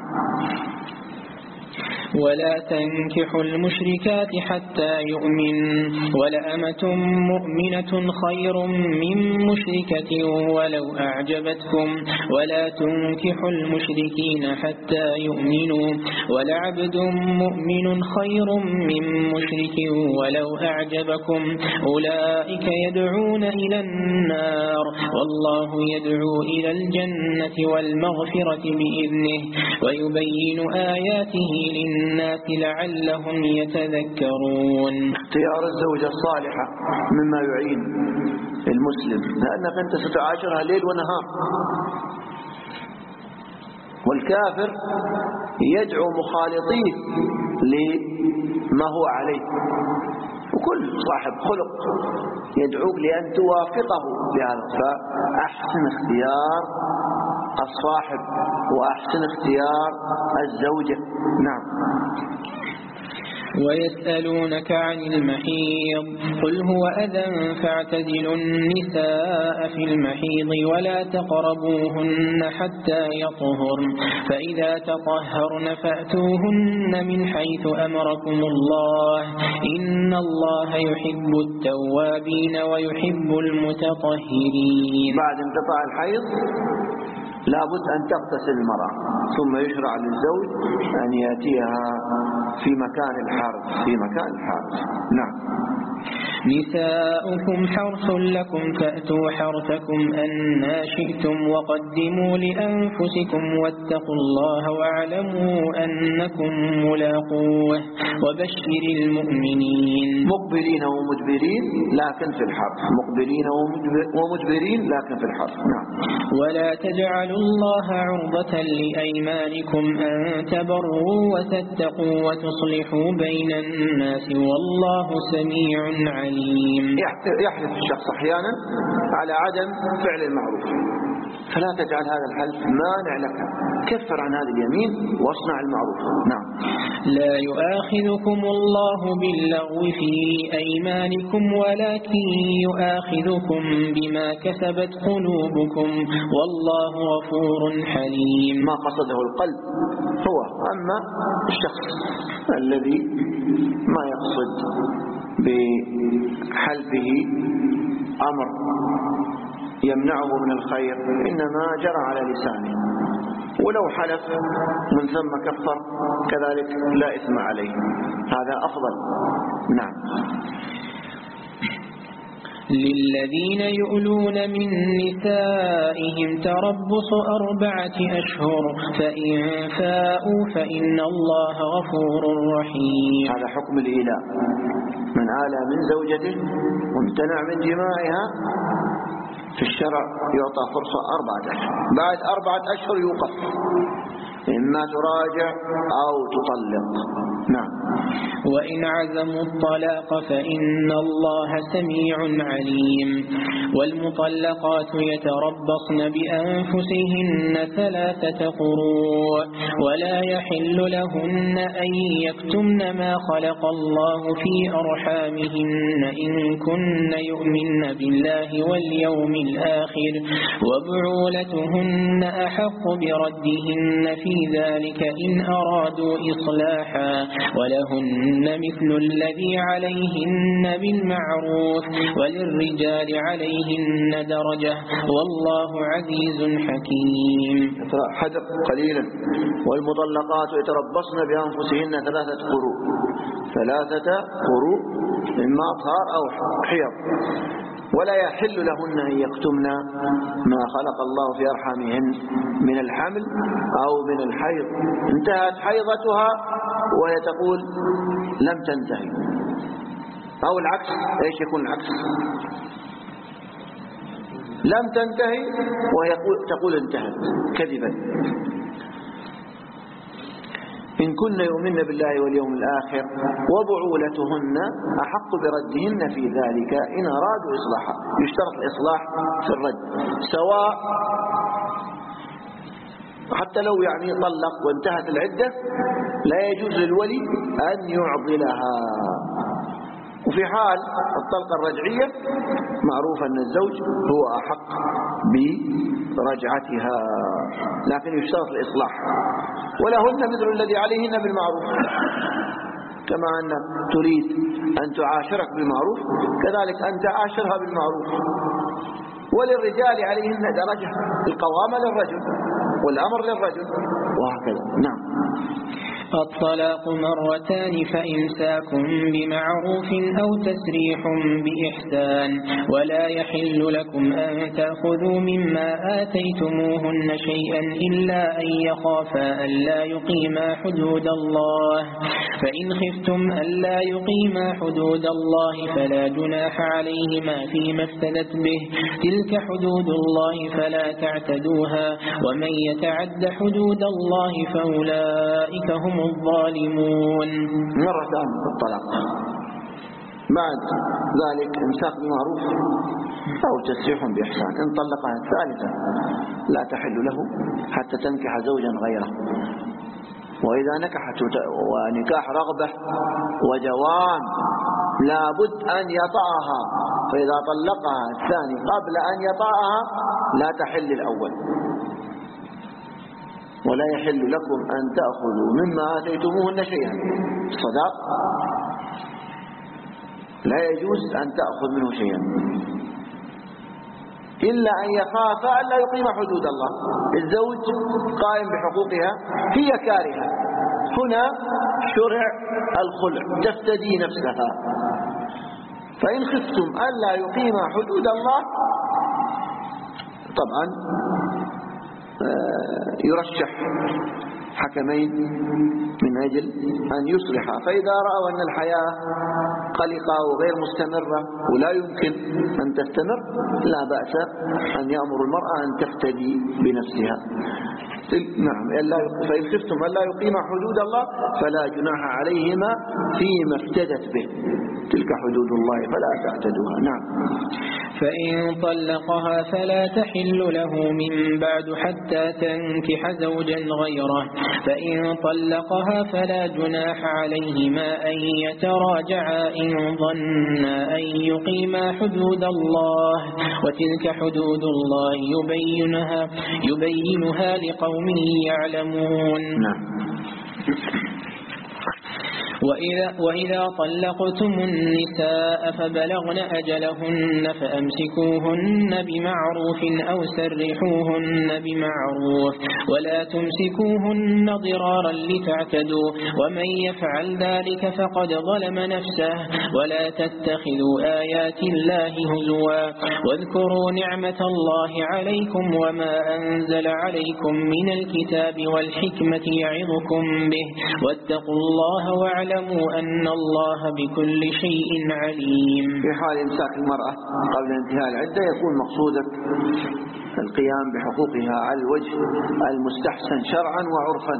ولا تنكحوا المشركات حتى يؤمن ولأمة مؤمنة خير من مشركة ولو أعجبتكم ولا تنكحوا المشركين حتى يؤمنوا ولعبد مؤمن خير من مشرك ولو أعجبكم أولئك يدعون إلى النار والله يدعو إلى الجنة والمغفرة بإذنه ويبين آياته للناس الناس لعلهم يتذكرون. اختيار الزوجة الصالحة مما يعين المسلم، لأنك أنت ستعاشرها ليل ونهار، والكافر يدعو مخالطيه لما هو عليه، وكل صاحب خلق يدعوك لأن توافقه بهذا، فأحسن اختيار الصاحب وأحسن اختيار الزوجة. نعم. ويسألونك عن المحيض قل هو أذى فاعتزلوا النساء في المحيض ولا تقربوهن حتى يطهرن فإذا تطهرن فأتوهن من حيث أمركم الله إن الله يحب التوابين ويحب المتطهرين. بعد انقطاع الحيض لابد أن تغتسل المرأة، ثم يشرع للزوج أن يأتيها في مكان الحرث في مكان الحرث. نعم. نساؤكم حرث لكم فأتوا حرثكم أنا شئتم وقدموا لأنفسكم واتقوا الله واعلموا أنكم ملاقوه وبشر المؤمنين. مقبلين ومدبرين لكن في الحرث، مقبلين ومدبرين لكن في الحرث. نعم. ولا تجعلوا الله عرضة لأيمانكم أن تبروا وتتقوا وتصلحوا بين الناس والله سميع عليم. يحلف الشخص أحيانا على عدم فعل المعروف، فلا تجعل هذا الحلف مانع لك، كفر عن هذا اليمين واصنع المعروف. نعم. لا يؤاخذكم الله باللغو في أيمانكم ولكن يؤاخذكم بما كسبت قلوبكم والله غفور حليم. ما قصده القلب هو، أما الشخص الذي ما يقصد بحلفه أمر يمنعه من الخير إنما جرى على لسانه، ولو حلف من ثم كفر كذلك لا إثم عليه، هذا أفضل. نعم. للذين يؤلون من نسائهم تربص أربعة أشهر فإن فاءوا فإن الله غفور رحيم. هذا حكم الإيلاء، من آلى من زوجته وامتنع من جماعها في الشرع يعطى فرصة أربعة أشهر، بعد أربعة أشهر يوقف، إما تراجع أو تطلق. نعم. وإن عزموا الطلاق فإن الله سميع عليم. والمطلقات يتربصن بأنفسهن ثلاثة قروء ولا يحل لهن أن يكتمن ما خلق الله في أرحامهن إن كن يؤمن بالله واليوم الآخر وبعولتهن أحق بردهن في ذلك إن أرادوا إصلاحا ولهن مثل الذي عليهن بالمعروف وللرجال عليهن درجة والله عزيز حكيم. حدث قليلا. والمطلقات يتربصن بأنفسهن ثلاثة قروء، ثلاثة قروء إما أطهار أو حيض، ولا يحل لهن أن يكتمن ما خلق الله في أرحامهن من الحمل أو من الحيض. انتهت حيضتها وهي تقول لم تنتهي، أو العكس. إيش يكون العكس؟ لم تنتهي وهي تقول انتهت كذبا. إن كن يؤمن بالله واليوم الآخر وبعولتهن أحق بردهن في ذلك إن أرادوا إصلاحا. يشترط الإصلاح في الرد، سواء حتى لو يعني طلق وانتهت العدة لا يجوز للولي أن يعضلها. وفي حال الطلقة الرجعية معروف أن الزوج هو أحق برجعتها، لكن يشترط الإصلاح. ولهن مثل الذي عليهن بالمعروف، كما أن تريد أن تعاشرك بالمعروف كذلك أن تعاشرها بالمعروف. وللرجال عليهن درجة، القوامة للرجل والأمر للرجل وهكذا. نعم. الطلاق مرتان فإمساك بمعروف أو تسريح بإحسان ولا يحل لكم أن تأخذوا مما آتيتموهن شيئا إلا أن يخافا ألا يقيما حدود الله فإن خفتم ألا يقيما حدود الله فلا جناح عليهما فيما افتدت به تلك حدود الله فلا تعتدوها ومن يتعد حدود الله فأولئك هم الظالمون. مرة ثانية الطلاق، بعد ذلك امساك بمعروف أو تسريح بإحسان. إن طلقها الثالثة لا تحل له حتى تنكح زوجا غيره، وإذا نكحت ونكاح رغبة ودوام لابد أن يطأها، فإذا طلقها الثاني قبل أن يطأها لا تحل الأول. ولا يحل لكم أن تأخذوا مما آتيتموهن شيئا، صداق لا يجوز أن تأخذ منه شيئا إلا أن يخاف أن لا يقيم حدود الله. الزوج قائم بحقوقها، هي كارهة، هنا شرع الخلع تفتدي نفسها. فإن خفتم أن لا يقيم حدود الله طبعا يرشح حكمين من أجل أن يصلح. فإذا رأوا أن الحياة قلقة وغير مستمرة ولا يمكن أن تستمر لا بأس أن يأمر المرأة أن تفتدي بنفسها. نعم، فإن خفتم أن لا يقيم حدود الله فلا جناح عليهما فيما افتدت به، تلك حدود الله فلا تعتدوها. نعم. فإن طلقها فلا تحل له من بعد حتى تنكح زوجا غيره، فإن طلقها فلا جناح عليهما أن يتراجعا إن ظنا أن يقيما حدود الله، وتلك حدود الله يبينها, يبينها لقوم يعلمون. نعم. وإذا, وإذا طلقتم النساء فبلغن أجلهن فأمسكوهن بمعروف أو سرحوهن بمعروف، ولا تمسكوهن ضرارا لتعتدوا، ومن يفعل ذلك فقد ظلم نفسه. ولا تتخذوا آيات الله هزوا، واذكروا نعمة الله عليكم وما أنزل عليكم من الكتاب والحكمة يعظكم به، واتقوا الله واعلموا واعلموا أن الله بكل شيء عليم. في حال إمساك المرأة قبل انتهاء العدة يكون مقصودك القيام بحقوقها على الوجه المستحسن شرعا وعرفا،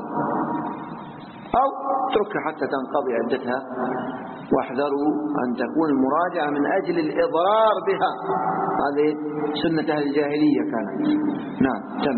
أو تركها حتى تنقضي عدتها. واحذروا أن تكون المراجعة من أجل الإضرار بها، هذه سنة أهل الجاهلية كانت. نعم. تم.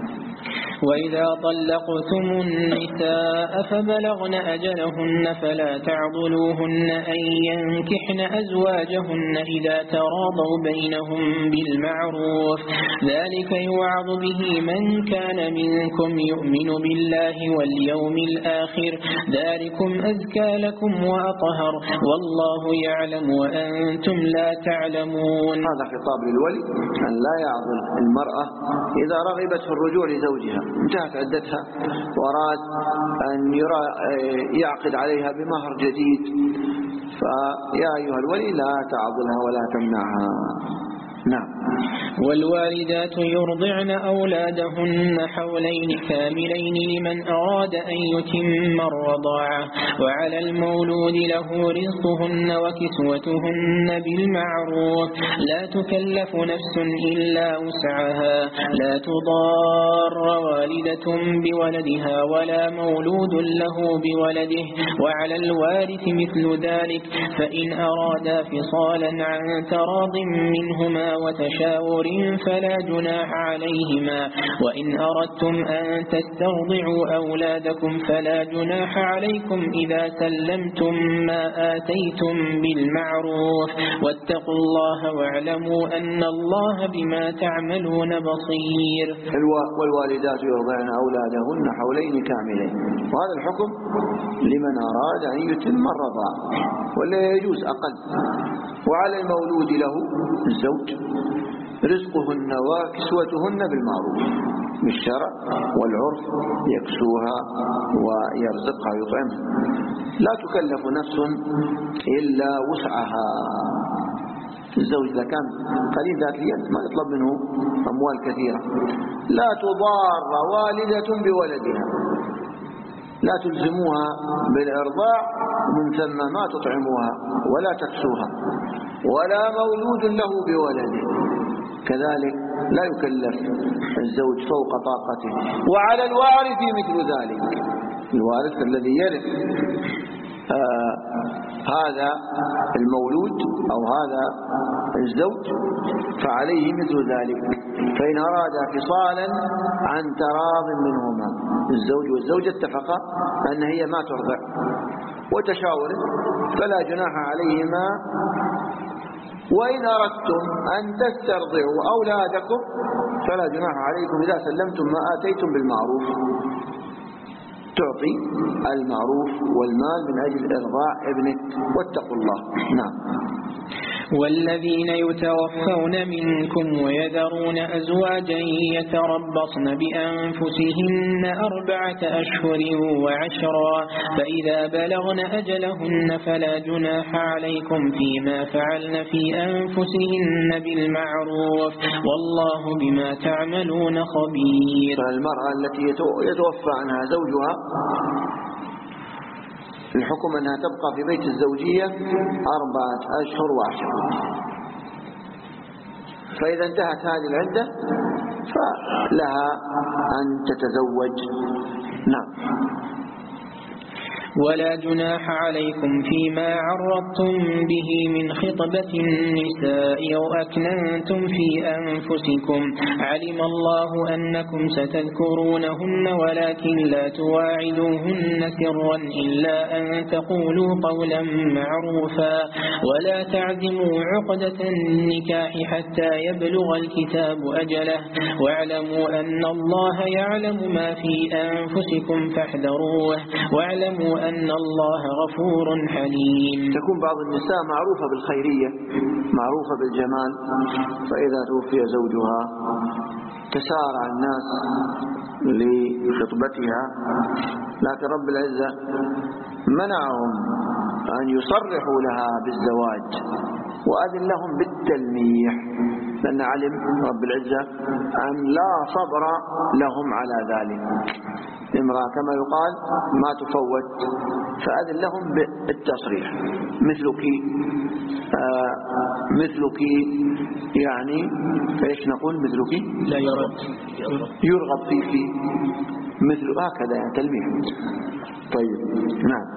وإذا طلقتم النساء فبلغن أجلهن فلا تعضلوهن أن ينكحن أزواجهن إذا تراضوا بينهم بالمعروف، ذلك يوعظ به من كان منكم يؤمن بالله واليوم الآخر، ذلكم أزكى لكم وأطهر، والله يعلم وأنتم لا تعلمون. هذا خطاب للولي أن لا يعضل المرأة إذا رغبت في الرجوع لزوجها، انتهت عدتها وأراد أن يرى يعقد عليها بمهر جديد، فيا أيها الولي لا تعضلها ولا تمنعها. نعم. والوالدات يرضعن أولادهن حولين كاملين لمن أراد أن يتم الرضاعة، وعلى المولود له رزقهن وكسوتهن بالمعروف، لا تكلف نفس إلا وسعها، لا تضار والدة بولدها ولا مولود له بولده، وعلى الوارث مثل ذلك، فإن أرادا فصالا عن تراض منهما وتشاور فلا جناح عليهما، وإن أردتم أن تسترضعوا أولادكم فلا جناح عليكم إذا سلمتم ما آتيتم بالمعروف، واتقوا الله واعلموا أن الله بما تعملون بصير. والوالدات يرضعن أولادهن حولين كاملين، وهذا الحكم لمن أراد أن يتم الرضاعة ولا يجوز أقل. وعلى المولود له الزوج رزقهن وكسوتهن بالمعروف، بالشرع والعرف يكسوها ويرزقها ويطعمها، لا تكلف نفس إلا وسعها. الزوج إذا كان قليل ذات اليد ما يطلب منه أموال كثيرة. لا تضار والدة بولدها، لا تلزموها بالإرضاع ومن ثم ما تطعموها ولا تكسوها، ولا مولود له بولده كذلك لا يكلف الزوج فوق طاقته. وعلى الوارث مثل ذلك، الوارث الذي يرث آه هذا المولود أو هذا الزوج فعليه مثل ذلك، فإن أرادا فصالا عن تراض منهما، الزوج والزوجة اتفقا أن هي ما ترضع وتشاور فلا جناح عليهما. وإن أردتم أن تسترضعوا أولادكم فلا جناح عليكم إذا سلمتم ما آتيتم بالمعروف، تعطي المعروف والمال من أجل إرضاع ابنك، واتقوا الله. نعم. والذين يتوفون منكم ويذرون أزواجا يتربصن بأنفسهن أربعة أشهر وعشرا، فإذا بلغن أجلهن فلا جناح عليكم فيما فعلن في أنفسهن بالمعروف، والله بما تعملون خبير. فالمرأة التي يتوفى عنها زوجها الحكم أنها تبقى في بيت الزوجية أربعة أشهر وعشرة، فإذا انتهت هذه العدة فلها أن تتزوج. نعم. ولا جناح عليكم فيما عرضتم به من خطبة النساء أو أكننتم في أنفسكم، علم الله أنكم ستذكرونهن ولكن لا تواعدوهن سرا إلا أن تقولوا قولا معروفا، ولا تعزموا عقدة النكاح حتى يبلغ الكتاب أجله، واعلموا أن الله يعلم ما في أنفسكم فاحذروه، واعلموا أن الله غفور حليم. تكون بعض النساء معروفة بالخيرية، معروفة بالجمال، فإذا توفي زوجها تسارع الناس لخطبتها، لكن رب العزة منعهم أن يصرحوا لها بالزواج وأذن لهم بالتلميح، لأن علم رب العزة أن لا صبر لهم على ذلك. امرأة كما يقال ما تفوت، فأذن لهم بالتصريح، مثلك آه مثلك يعني ايش نقول؟ مثلك لا يرغب يرغب فيك، مثل هكذا يعني تلميح. طيب. نعم.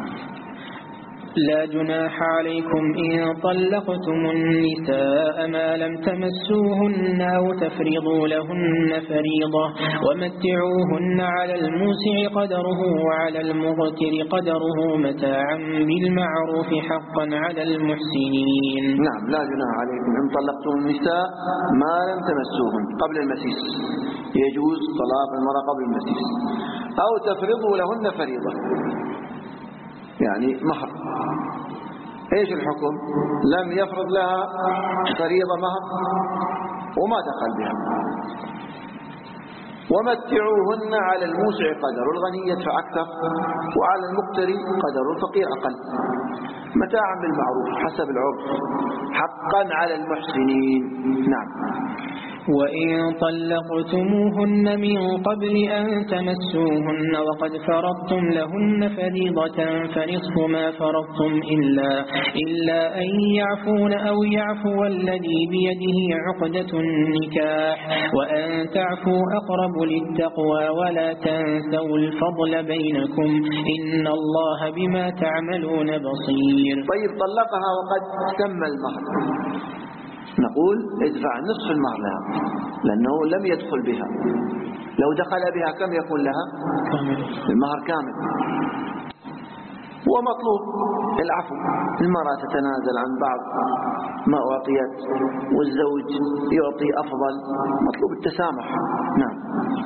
لا جناح عليكم إن طلقتم النساء ما لم تمسوهن أو تفرضوا لهن فريضة، ومتعوهن على الموسع قدره وعلى المقتر قدره متاعا بالمعروف حقا على المحسنين. نعم. لا جناح عليكم إن طلقتم النساء ما لم تمسوهن، قبل المسيس يجوز طلاق المرأة قبل المسيس، أو تفرضوا لهن فريضة يعني مهر. ايش الحكم؟ لم يفرض لها فريضة مهر وما دخل بها. ومتعوهن على الموسع قدر، الغني يدفع أكثر، وعلى المقتر قدر، الفقير أقل، متاعا بالمعروف حسب العرف حقا على المحسنين. نعم. وإن طلقتموهن من قبل أن تمسوهن وقد فرضتم لهن فريضة فنصف ما فرضتم إلا, إلا أن يعفون أو يعفو الذي بيده عقدة النكاح، وأن تعفوا أقرب للتقوى ولا تنسوا الفضل بينكم إن الله بما تعملون بصير. طيب. طلقها وقد تم المهر، نقول ادفع نصف المهر لها لأنه لم يدخل بها. لو دخل بها كم يكون لها؟ المهر كامل. ومطلوب العفو، المرأة تتنازل عن بعض ما أعطيت والزوج يعطي أفضل، مطلوب التسامح. نعم.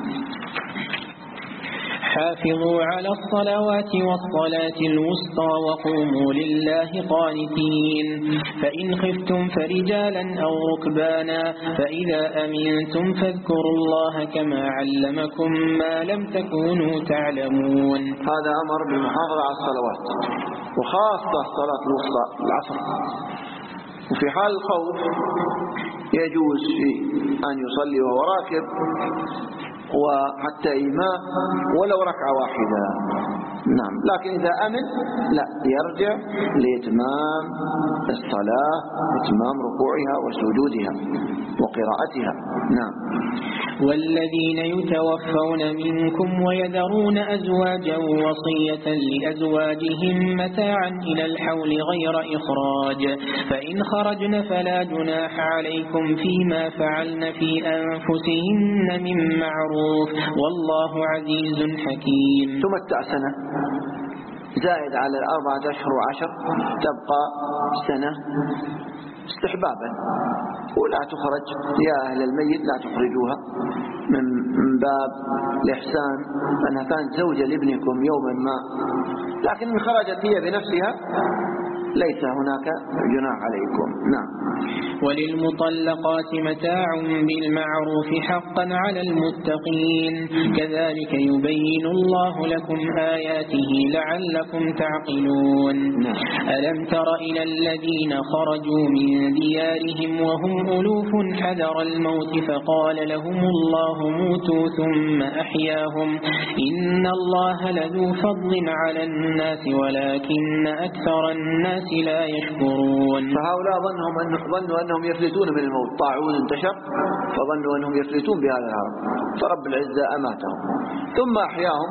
حافظوا على الصلوات والصلاة الوسطى وقوموا لله قانتين، فإن خفتم فرجالا أو ركبانا فإذا أمنتم فاذكروا الله كما علمكم ما لم تكونوا تعلمون. هذا أمر بالمحافظة على الصلوات، وخاصة الصلاة الوسطى العصر. وفي حال الخوف يجوز في أن يصلي وهو راكب وحتى إيماء ولو ركعة واحدة. نعم. لكن إذا أمن لا، يرجع لإتمام الصلاة، إتمام ركوعها وسجودها وقراءتها. نعم. والذين يتوفون منكم ويذرون أزواجا وصية لأزواجهم متاعا إلى الحول غير إخراج فإن خرجن فلا جناح عليكم فيما فعلن في أنفسهن من معروف والله عزيز حكيم. تمتع سنة زائد على الأربعة أشهر وعشر تبقى سنة استحبابا ولا تخرج يا أهل الميت لا تخرجوها من باب الإحسان أنها كانت زوجة لابنكم يوما ما لكن إن خرجت هي بنفسها ليس هناك جناح عليكم. نعم. وللمطلقات متاع بالمعروف حقا على المتقين كذلك يبين الله لكم آياته لعلكم تعقلون. ألم تر إلى الذين خرجوا من ديارهم وهم ألوف حذر الموت فقال لهم الله موتوا ثم أحياهم إن الله لذو فضل على الناس ولكن أكثر الناس لا يشكرون. فهؤلاء ظنهم أن ظنوا أنهم يفلتون من الموت طاعون انتشر فظنوا أنهم يفلتون بهذا الهرب فرب العزة أماتهم ثم أحياهم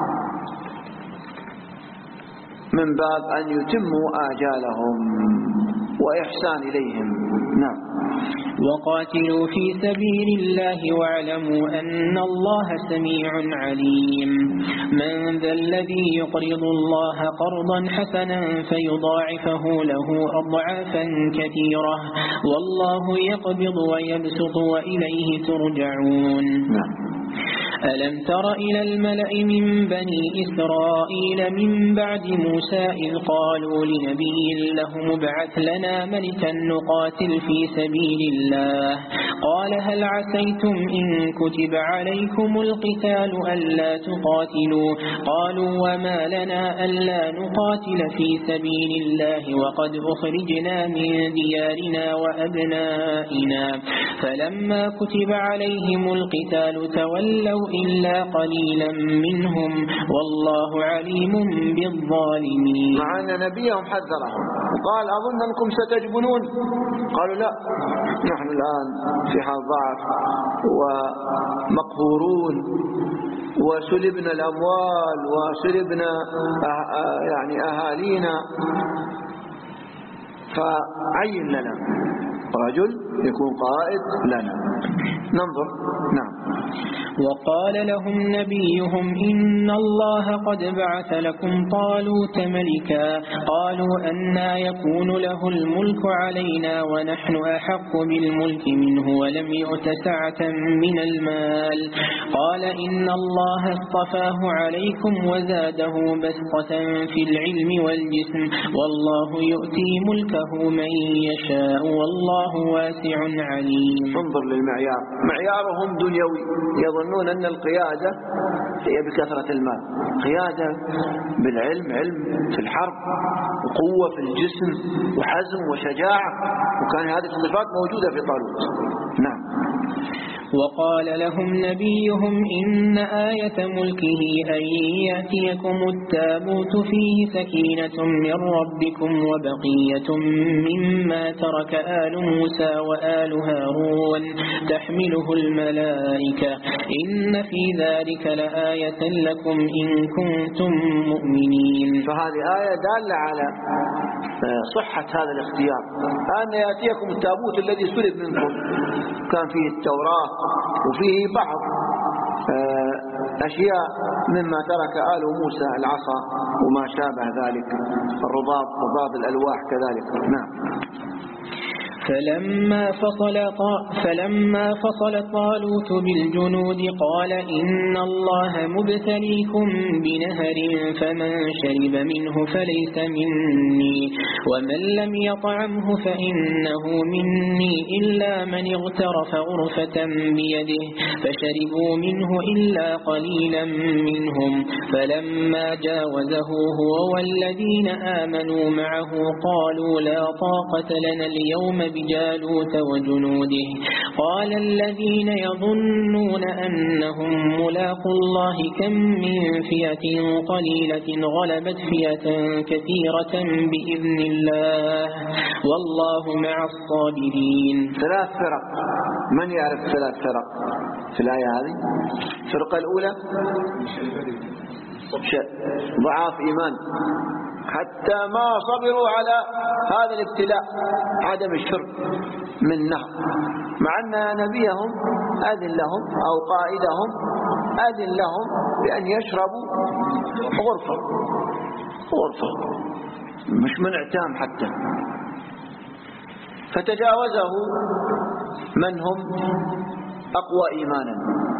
من باب أن يتموا آجالهم وإحسان إليهم. نعم. وقاتلوا في سبيل الله واعلموا أن الله سميع عليم. من ذا الذي يقرض الله قرضا حسنا فيضاعفه له أضعافا كثيرة والله يقبض ويبسط وإليه ترجعون. ألم تر إلى الملأ من بني إسرائيل من بعد موسى إذ قالوا لنبي له ابعث لنا ملكا نقاتل في سبيل الله قال هل عسيتم إن كتب عليكم القتال ألا تقاتلوا قالوا وما لنا ألا نقاتل في سبيل الله وقد أخرجنا من ديارنا وأبنائنا فلما كتب عليهم القتال تولوا إلا قليلا منهم والله عليم بالظالمين. مع أن نبيهم حذرهم وقال أظن أنكم ستجبنون قالوا لا نحن الآن في حال ضعف ومقهورون وسلبنا الأموال وسلبنا أه يعني أهالينا فعين لنا رجل يكون قائد لنا ننظر. نعم. وقال لهم نبيهم إن الله قد بعث لكم طالوت ملكا قالوا أنا يكون له الملك علينا ونحن أحق بالملك منه ولم يؤت سعة من المال قال إن الله اصطفاه عليكم وزاده بسطة في العلم والجسم والله يؤتي ملكه من يشاء والله واسع عليم. انظر للمعيار معيارهم دنيوي يظنون أن القيادة هي بكثرة المال قيادة بالعلم علم في الحرب وقوة في الجسم وحزم وشجاعة وكان هذه الصفات موجودة في طالوت. نعم. وقال لهم نبيهم إن آية ملكه أن يأتيكم التابوت فيه سكينة من ربكم وبقية مما ترك آل موسى وآل هارون تحمله الملائكة إن في ذلك لآية لكم إن كنتم مؤمنين. فهذه آية دالة على صحة هذا الاختيار أن يأتيكم التابوت الذي سلب منكم كان فيه التوراة وفيه بعض أشياء مما ترك آل موسى العصا وما شابه ذلك الرباط رباط الألواح كذلك. نعم. فلما فصل فلما فصل طالوت بالجنود قال إن الله مبتليكم بنهر فمن شرب منه فليس مني ومن لم يطعمه فإنه مني إلا من اغترف غرفة بيده فشربوا منه إلا قليلا منهم فلما جاوزه هو والذين آمنوا معه قالوا لا طاقة لنا اليوم بجالوت وجنوده قال الذين يظنون أنهم ملاقوا الله كم من فئة قليلة غلبت فئة كثيرة بإذن الله والله مع الصابرين. ثلاث فرق من يعرف ثلاث فرق في الآية هذه؟ الفرقة الأولى ضعاف إيمان حتى ما صبروا على هذا الابتلاء، عدم الشرب من نهر، مع أن نبيهم أذن لهم أو قائدهم أذن لهم بأن يشربوا غرفة غرفة مش منع تام حتى، فتجاوزه من هم أقوى إيمانا،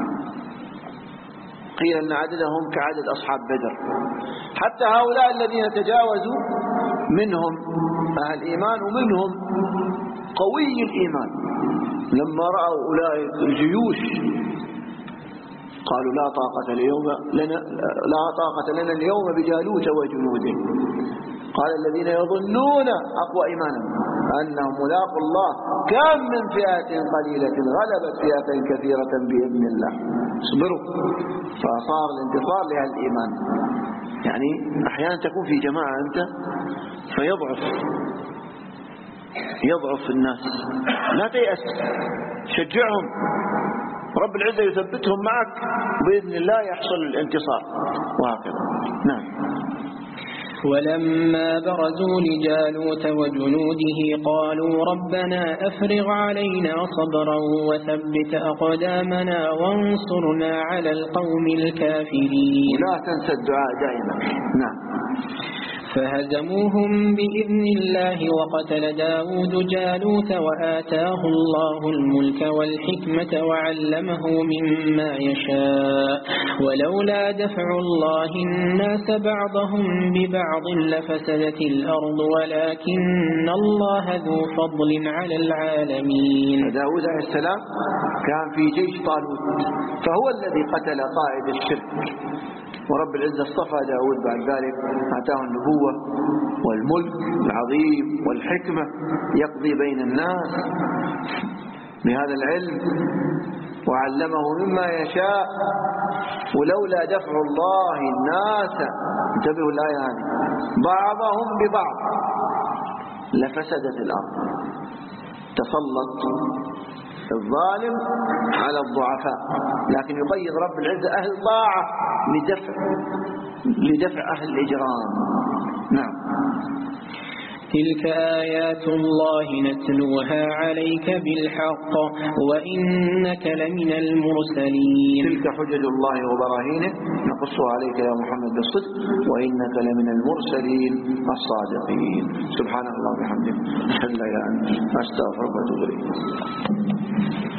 قيل أن عددهم كعدد أصحاب بدر. حتى هؤلاء الذين تجاوزوا منهم أهل إيمان ومنهم قوي الإيمان، لما رأوا أولئك الجيوش قالوا لا طاقة اليوم لنا لا طاقة لنا اليوم بجالوت وجنوده. قال الذين يظنون أقوى إيمانا أنهم ملاقوا الله كم من فئة قليلة غلبت فئة كثيرة بإذن الله. اصبروا، فصار الانتصار لأهل الإيمان. يعني أحيانا تكون في جماعة أنت فيضعف يضعف الناس، لا تيأس، شجعهم، رب العزة يثبتهم معك بإذن الله يحصل الانتصار، وهكذا. نعم. ولما برزوا لجالوت وجنوده قالوا ربنا أفرغ علينا صبرا وثبت أقدامنا وانصرنا على القوم الكافرين. لا تنسى الدعاء دائما. نعم. فهزموهم بإذن الله وقتل داود جالوت وآتاه الله الملك والحكمة وعلمه مما يشاء ولولا دفع الله الناس بعضهم ببعض لفسدت الأرض ولكن الله ذو فضل على العالمين. داود عليه السلام كان في جيش طالوت، فهو الذي قتل قائد الشرك، ورب العزة اصطفى داود بعد ذلك، أعطاه النبوة والملك العظيم والحكمة، يقضي بين الناس بهذا العلم، وعلمه مما يشاء ولولا دفع الله الناس، انتبهوا الآية هذه، بعضهم ببعض لفسدت الأرض. تسلط الظالم على الضعفاء، لكن يقيد رب العزة أهل طاعة لدفع لدفع أهل الإجرام. نعم. تلك آيات الله نتلوها عليك بالحق وإنك لمن المرسلين. تلك حجج الله وبراهينه نقصها عليك يا محمد بالصدق وإنك لمن المرسلين الصادقين. سبحان الله وبحمده، أشهد أن لا إله إلا أنت، أستغفرك وأتوب إليك.